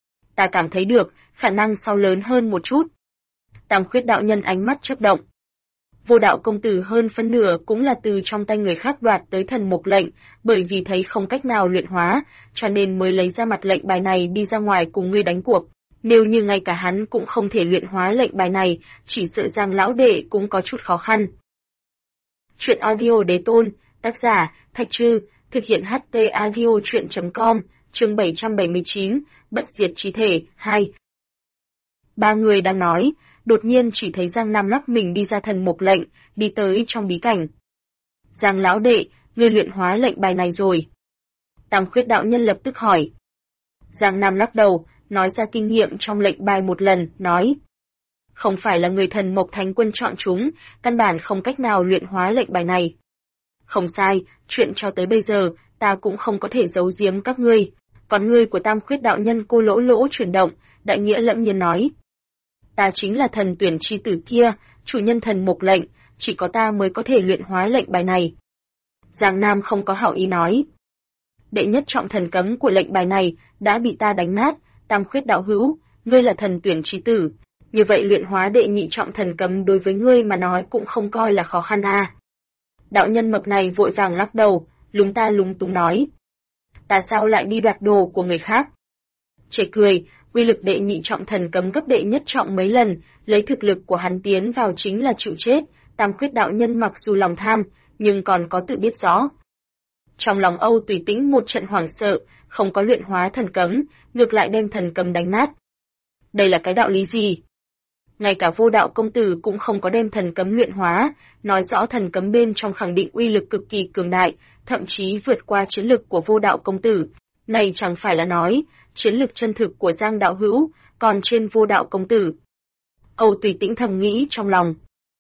Ta cảm thấy được, khả năng sau lớn hơn một chút. Tam Khuyết đạo nhân ánh mắt chớp động. Vô đạo công tử hơn phân nửa cũng là từ trong tay người khác đoạt tới thần mục lệnh, bởi vì thấy không cách nào luyện hóa, cho nên mới lấy ra mặt lệnh bài này đi ra ngoài cùng ngươi đánh cuộc. Nếu như ngay cả hắn cũng không thể luyện hóa lệnh bài này, chỉ sợ Giang lão đệ cũng có chút khó khăn. Chuyện audio đế tôn, tác giả, Thạch Trư, thực hiện HT audio chuyện.com, chương 779, bất diệt chí thể, 2. Ba người đang nói, đột nhiên chỉ thấy Giang Nam lắc mình đi ra thần mục lệnh, đi tới trong bí cảnh. Giang lão đệ, ngươi luyện hóa lệnh bài này rồi. Tam Khuyết đạo nhân lập tức hỏi. Giang Nam lắc đầu, nói ra kinh nghiệm trong lệnh bài một lần, nói. Không phải là người thần mộc thánh quân chọn chúng, căn bản không cách nào luyện hóa lệnh bài này. Không sai, chuyện cho tới bây giờ, ta cũng không có thể giấu giếm các ngươi. Còn ngươi của Tam Khuyết đạo nhân cô lỗ lỗ chuyển động, đại nghĩa lẫm nhiên nói. Ta chính là thần tuyển chi tử kia, chủ nhân thần mục lệnh, chỉ có ta mới có thể luyện hóa lệnh bài này. Giang Nam không có hảo ý nói. Đệ nhất trọng thần cấm của lệnh bài này đã bị ta đánh nát, Tam Khuyết đạo hữu, ngươi là thần tuyển chi tử. Như vậy luyện hóa đệ nhị trọng thần cấm đối với ngươi mà nói cũng không coi là khó khăn à. Đạo nhân mập này vội vàng lắc đầu, lúng ta lúng túng nói. Ta sao lại đi đoạt đồ của người khác? Chê cười, uy lực đệ nhị trọng thần cấm gấp đệ nhất trọng mấy lần, lấy thực lực của hắn tiến vào chính là chịu chết. Tam Khuyết đạo nhân mặc dù lòng tham, nhưng còn có tự biết rõ. Trong lòng Âu Tùy Tĩnh một trận hoảng sợ, không có luyện hóa thần cấm, ngược lại đem thần cấm đánh nát. Đây là cái đạo lý gì? Ngay cả Vô đạo công tử cũng không có đem thần cấm luyện hóa, nói rõ thần cấm bên trong khẳng định uy lực cực kỳ cường đại, thậm chí vượt qua chiến lực của Vô đạo công tử. Này chẳng phải là nói, chiến lực chân thực của Giang đạo hữu, còn trên Vô đạo công tử. Âu Tùy Tĩnh thầm nghĩ trong lòng.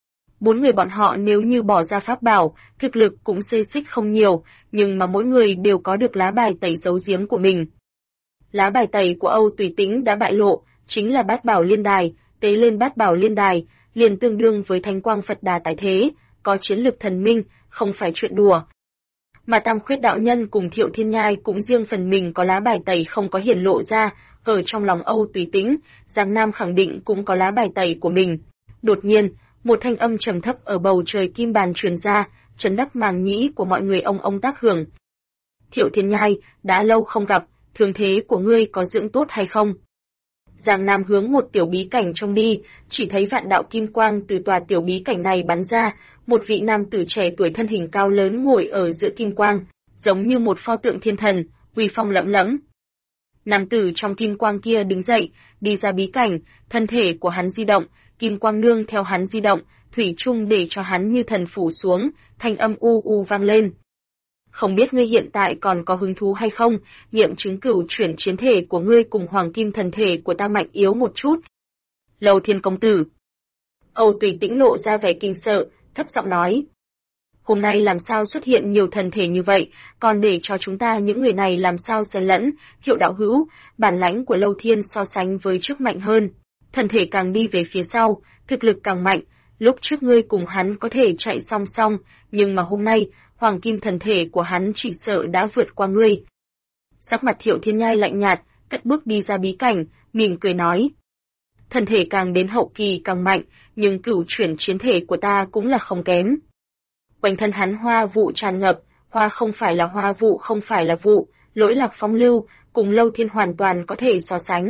Bốn người bọn họ nếu như bỏ ra pháp bảo, thực lực cũng xê xích không nhiều, nhưng mà mỗi người đều có được lá bài tẩy giấu giếm của mình. Lá bài tẩy của Âu Tùy Tĩnh đã bại lộ, chính là bát bảo liên đài, tế lên bát bảo liên đài, liền tương đương với Thánh Quang Phật Đà tái thế, có chiến lực thần minh, không phải chuyện đùa. Mà Tam Khuyết đạo nhân cùng Thiệu Thiên Nhai cũng riêng phần mình có lá bài tẩy không có hiển lộ ra, ở trong lòng Âu Tùy Tĩnh, Giang Nam khẳng định cũng có lá bài tẩy của mình. Đột nhiên, một thanh âm trầm thấp ở bầu trời kim bàn truyền ra, chấn đắc màng nhĩ của mọi người ông tác hưởng. Thiệu Thiên Nhai, đã lâu không gặp, thương thế của ngươi có dưỡng tốt hay không? Giang Nam hướng một tiểu bí cảnh trông đi, chỉ thấy vạn đạo kim quang từ tòa tiểu bí cảnh này bắn ra, một vị nam tử trẻ tuổi thân hình cao lớn ngồi ở giữa kim quang, giống như một pho tượng thiên thần, uy phong lẫm lẫm. Nam tử trong kim quang kia đứng dậy, đi ra bí cảnh, thân thể của hắn di động, kim quang nương theo hắn di động, thủy chung để cho hắn như thần phủ xuống, thanh âm u u vang lên. Không biết ngươi hiện tại còn có hứng thú hay không, nghiệm chứng cửu chuyển chiến thể của ngươi cùng hoàng kim thần thể của ta mạnh yếu một chút. Lâu Thiên công tử. Âu Tùy Tĩnh lộ ra vẻ kinh sợ, thấp giọng nói. Hôm nay làm sao xuất hiện nhiều thần thể như vậy, còn để cho chúng ta những người này làm sao xen lẫn, Hiệu đạo hữu, bản lãnh của Lâu Thiên so sánh với trước mạnh hơn. Thần thể càng đi về phía sau, thực lực càng mạnh, lúc trước ngươi cùng hắn có thể chạy song song, nhưng mà hôm nay, hoàng kim thần thể của hắn chỉ sợ đã vượt qua ngươi. Sắc mặt Thiệu Thiên Nhai lạnh nhạt, cất bước đi ra bí cảnh, mỉm cười nói. Thần thể càng đến hậu kỳ càng mạnh, nhưng cửu chuyển chiến thể của ta cũng là không kém. Quanh thân hắn hoa vụ tràn ngập, hoa không phải là hoa vụ không phải là vụ, lỗi lạc phong lưu, cùng Lâu Thiên hoàn toàn có thể so sánh.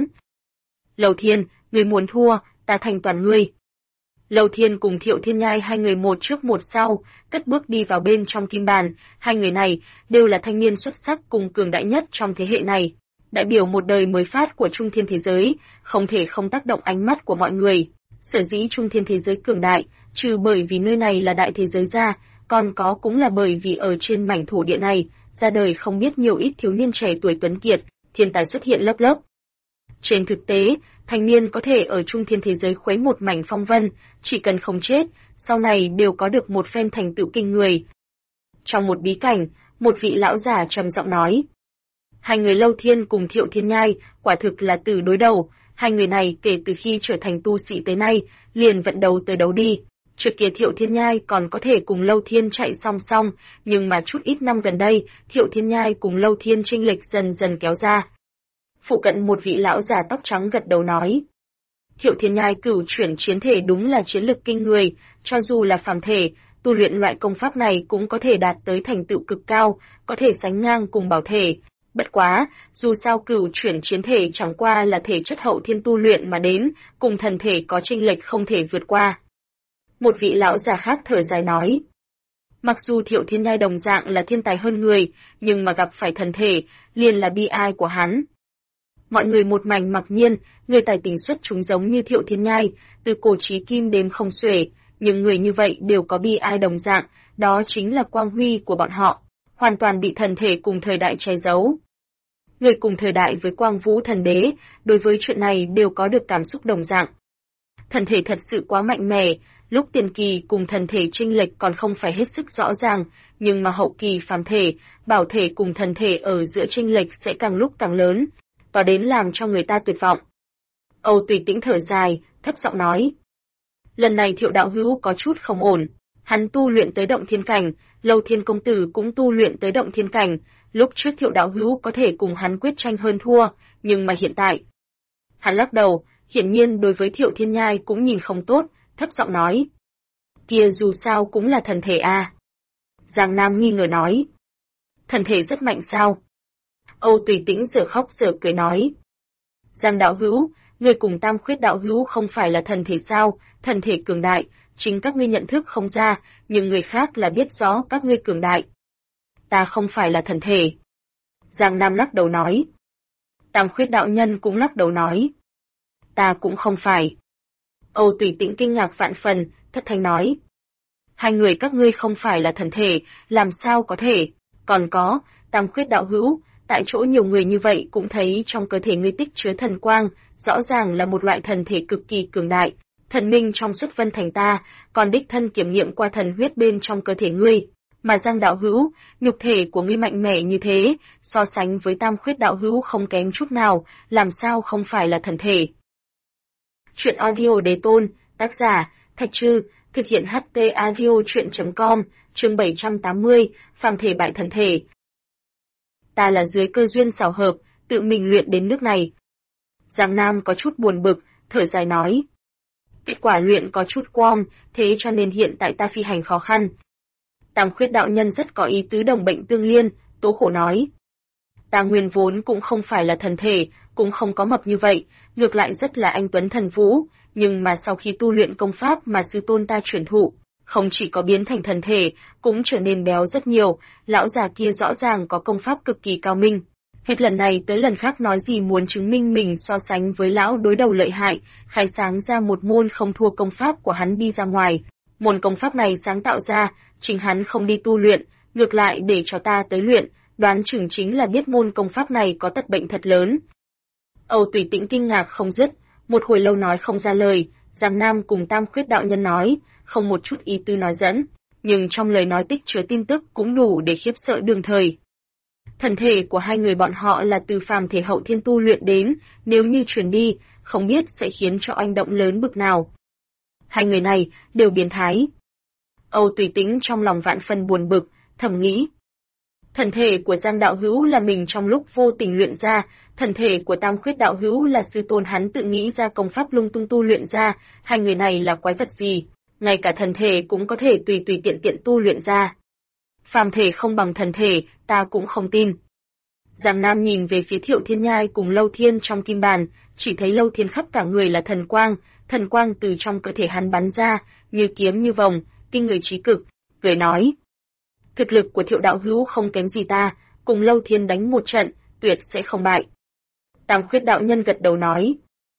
Lâu Thiên, ngươi muốn thua, ta thành toàn ngươi. Lâu Thiên cùng Thiệu Thiên Nhai hai người một trước một sau, cất bước đi vào bên trong kim bàn, hai người này đều là thanh niên xuất sắc cùng cường đại nhất trong thế hệ này. Đại biểu một đời mới phát của Trung Thiên thế giới, không thể không tác động ánh mắt của mọi người. Sở dĩ Trung Thiên thế giới cường đại, trừ bởi vì nơi này là đại thế giới ra, còn có cũng là bởi vì ở trên mảnh thổ địa này, ra đời không biết nhiều ít thiếu niên trẻ tuổi tuấn kiệt, thiên tài xuất hiện lớp lớp. Trên thực tế, thanh niên có thể ở Trung Thiên thế giới khuấy một mảnh phong vân, chỉ cần không chết, sau này đều có được một phen thành tựu kinh người. Trong một bí cảnh, một vị lão giả trầm giọng nói. Hai người Lâu Thiên cùng Thiệu Thiên Nhai, quả thực là từ đối đầu, hai người này kể từ khi trở thành tu sĩ tới nay, liền vận đầu tới đấu đi. Trước kia Thiệu Thiên Nhai còn có thể cùng Lâu Thiên chạy song song, nhưng mà chút ít năm gần đây, Thiệu Thiên Nhai cùng Lâu Thiên chênh lệch dần dần kéo ra. Phụ cận một vị lão già tóc trắng gật đầu nói. Thiệu Thiên Nhai cửu chuyển chiến thể đúng là chiến lực kinh người, cho dù là phàm thể, tu luyện loại công pháp này cũng có thể đạt tới thành tựu cực cao, có thể sánh ngang cùng bảo thể. Bất quá, dù sao cửu chuyển chiến thể chẳng qua là thể chất hậu thiên tu luyện mà đến, cùng thần thể có chênh lệch không thể vượt qua. Một vị lão già khác thở dài nói. Mặc dù Thiệu Thiên Nhai đồng dạng là thiên tài hơn người, nhưng mà gặp phải thần thể, liền là bi ai của hắn. Mọi người một mảnh mặc nhiên, người tài tình xuất chúng giống như Thiệu Thiên Nhai, từ cổ chí kim đếm không xuể, nhưng người như vậy đều có bi ai đồng dạng, đó chính là quang huy của bọn họ, hoàn toàn bị thần thể cùng thời đại che giấu. Người cùng thời đại với Quang Vũ Thần Đế, đối với chuyện này đều có được cảm xúc đồng dạng. Thần thể thật sự quá mạnh mẽ, lúc tiền kỳ cùng thần thể chênh lệch còn không phải hết sức rõ ràng, nhưng mà hậu kỳ phàm thể, bảo thể cùng thần thể ở giữa chênh lệch sẽ càng lúc càng lớn, to đến làm cho người ta tuyệt vọng. Âu Tùy Tĩnh thở dài, thấp giọng nói. Lần này Thiệu đạo hữu có chút không ổn, hắn tu luyện tới động thiên cảnh, Lâu Thiên công tử cũng tu luyện tới động thiên cảnh, lúc trước Thiệu đạo hữu có thể cùng hắn quyết tranh hơn thua, nhưng mà hiện tại. Hắn lắc đầu, hiển nhiên đối với Thiệu Thiên Nhai cũng nhìn không tốt, thấp giọng nói. Kia dù sao cũng là thần thể a. Giang Nam nghi ngờ nói. Thần thể rất mạnh sao? Âu Tùy Tĩnh giờ khóc giờ cười nói. Giang đạo hữu, người cùng Tam Khuyết đạo hữu không phải là thần thể sao, thần thể cường đại, chính các ngươi nhận thức không ra, nhưng người khác là biết rõ các ngươi cường đại. Ta không phải là thần thể. Giang Nam lắc đầu nói. Tam Khuyết đạo nhân cũng lắc đầu nói. Ta cũng không phải. Âu Tùy Tĩnh kinh ngạc vạn phần, thất thanh nói. Hai người các ngươi không phải là thần thể, làm sao có thể? Còn có, Tam Khuyết đạo hữu, tại chỗ nhiều người như vậy cũng thấy trong cơ thể ngươi tích chứa thần quang, rõ ràng là một loại thần thể cực kỳ cường đại. Thần minh trong xuất vân thành ta, còn đích thân kiểm nghiệm qua thần huyết bên trong cơ thể ngươi. Mà Giang đạo hữu, nhục thể của ngươi mạnh mẽ như thế, so sánh với Tam Khuyết đạo hữu không kém chút nào, làm sao không phải là thần thể. Chuyện audio Đế Tôn, tác giả, Thạch Trư, thực hiện HT audio chuyện.com, chương 780, phàm thể bại thần thể. Ta là dưới cơ duyên xảo hợp, tự mình luyện đến nước này. Giang Nam có chút buồn bực, thở dài nói. Kết quả luyện có chút quom, thế cho nên hiện tại ta phi hành khó khăn. Tam Khuyết đạo nhân rất có ý tứ đồng bệnh tương liên, tố khổ nói. Ta nguyên vốn cũng không phải là thần thể, cũng không có mập như vậy, ngược lại rất là anh tuấn thần vũ, nhưng mà sau khi tu luyện công pháp mà sư tôn ta truyền thụ, không chỉ có biến thành thần thể, cũng trở nên béo rất nhiều, lão già kia rõ ràng có công pháp cực kỳ cao minh. Hết lần này tới lần khác nói gì muốn chứng minh mình so sánh với lão đối đầu lợi hại, khai sáng ra một môn không thua công pháp của hắn đi ra ngoài. Môn công pháp này sáng tạo ra, chính hắn không đi tu luyện, ngược lại để cho ta tới luyện, đoán chừng chính là biết môn công pháp này có tật bệnh thật lớn. Âu Tùy Tĩnh kinh ngạc không dứt, một hồi lâu nói không ra lời, Giang Nam cùng Tam Khuyết đạo nhân nói, không một chút ý tư nói dẫn, nhưng trong lời nói tích chứa tin tức cũng đủ để khiếp sợ đương thời. Thần thể của hai người bọn họ là từ phàm thể hậu thiên tu luyện đến, nếu như truyền đi, không biết sẽ khiến cho oanh động lớn bực nào. Hai người này đều biến thái. Âu Tùy Tĩnh trong lòng vạn phần buồn bực, thầm nghĩ. Thần thể của Giang đạo hữu là mình trong lúc vô tình luyện ra, thần thể của Tam Khuyết đạo hữu là sư tôn hắn tự nghĩ ra công pháp lung tung tu luyện ra, hai người này là quái vật gì, ngay cả thần thể cũng có thể tùy tùy tiện tiện tu luyện ra. Phàm thể không bằng thần thể, ta cũng không tin. Giang Nam nhìn về phía Thiệu Thiên Nhai cùng Lâu Thiên trong kim bàn, chỉ thấy Lâu Thiên khắp cả người là thần quang từ trong cơ thể hắn bắn ra, như kiếm như vòng, kinh người trí cực, cười nói. Thực lực của Thiệu đạo hữu không kém gì ta, cùng Lâu Thiên đánh một trận, tuyệt sẽ không bại. Tam Khuyết đạo nhân gật đầu nói.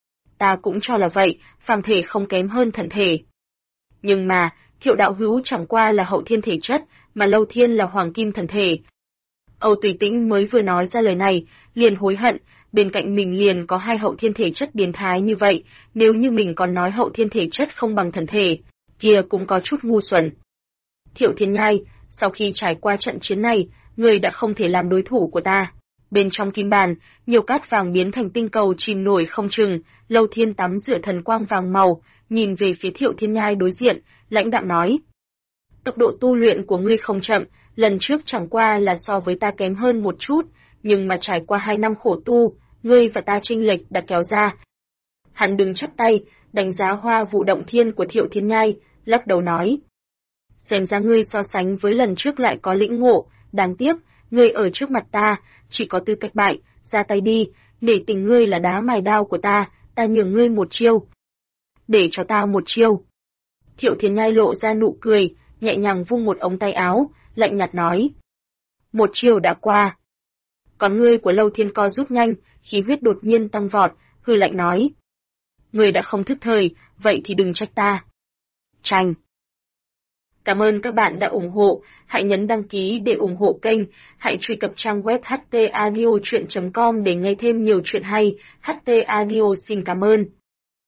Ta cũng cho là vậy, phàm thể không kém hơn thần thể. Nhưng mà, Thiệu đạo hữu chẳng qua là hậu thiên thể chất, mà Lâu Thiên là hoàng kim thần thể. Âu Tùy Tĩnh mới vừa nói ra lời này, liền hối hận, bên cạnh mình liền có hai hậu thiên thể chất biến thái như vậy, nếu như mình còn nói hậu thiên thể chất không bằng thần thể, kia cũng có chút ngu xuẩn. Thiệu Thiên Nhai, sau khi trải qua trận chiến này, người đã không thể làm đối thủ của ta. Bên trong kim bàn, nhiều cát vàng biến thành tinh cầu chìm nổi không chừng, Lâu Thiên tắm rửa thần quang vàng màu, nhìn về phía Thiệu Thiên Nhai đối diện, lãnh đạm nói. Tốc độ tu luyện của ngươi không chậm, lần trước chẳng qua là so với ta kém hơn một chút, nhưng mà trải qua 2 năm khổ tu, ngươi và ta chênh lệch đã kéo ra. Hắn đứng chắp tay, đánh giá Hoa Vũ Động Thiên của Thiệu Thiên Nhai, lắc đầu nói. Xem ra ngươi so sánh với lần trước lại có lĩnh ngộ, đáng tiếc, ngươi ở trước mặt ta, chỉ có tư cách bại, ra tay đi, nể tình ngươi là đá mài đao của ta nhường ngươi một chiêu. Để cho ta một chiêu. Thiệu Thiên Nhai lộ ra nụ cười, nhẹ nhàng vung một ống tay áo, lạnh nhạt nói. Một chiêu đã qua. Con ngươi của Lâu Thiên co rút nhanh, khí huyết đột nhiên tăng vọt, hừ lạnh nói. Ngươi đã không thức thời, vậy thì đừng trách ta. Chanh. Cảm ơn các bạn đã ủng hộ, hãy nhấn đăng ký để ủng hộ kênh, hãy truy cập trang web htaudio.com để nghe thêm nhiều chuyện hay. HT Audio xin cảm ơn.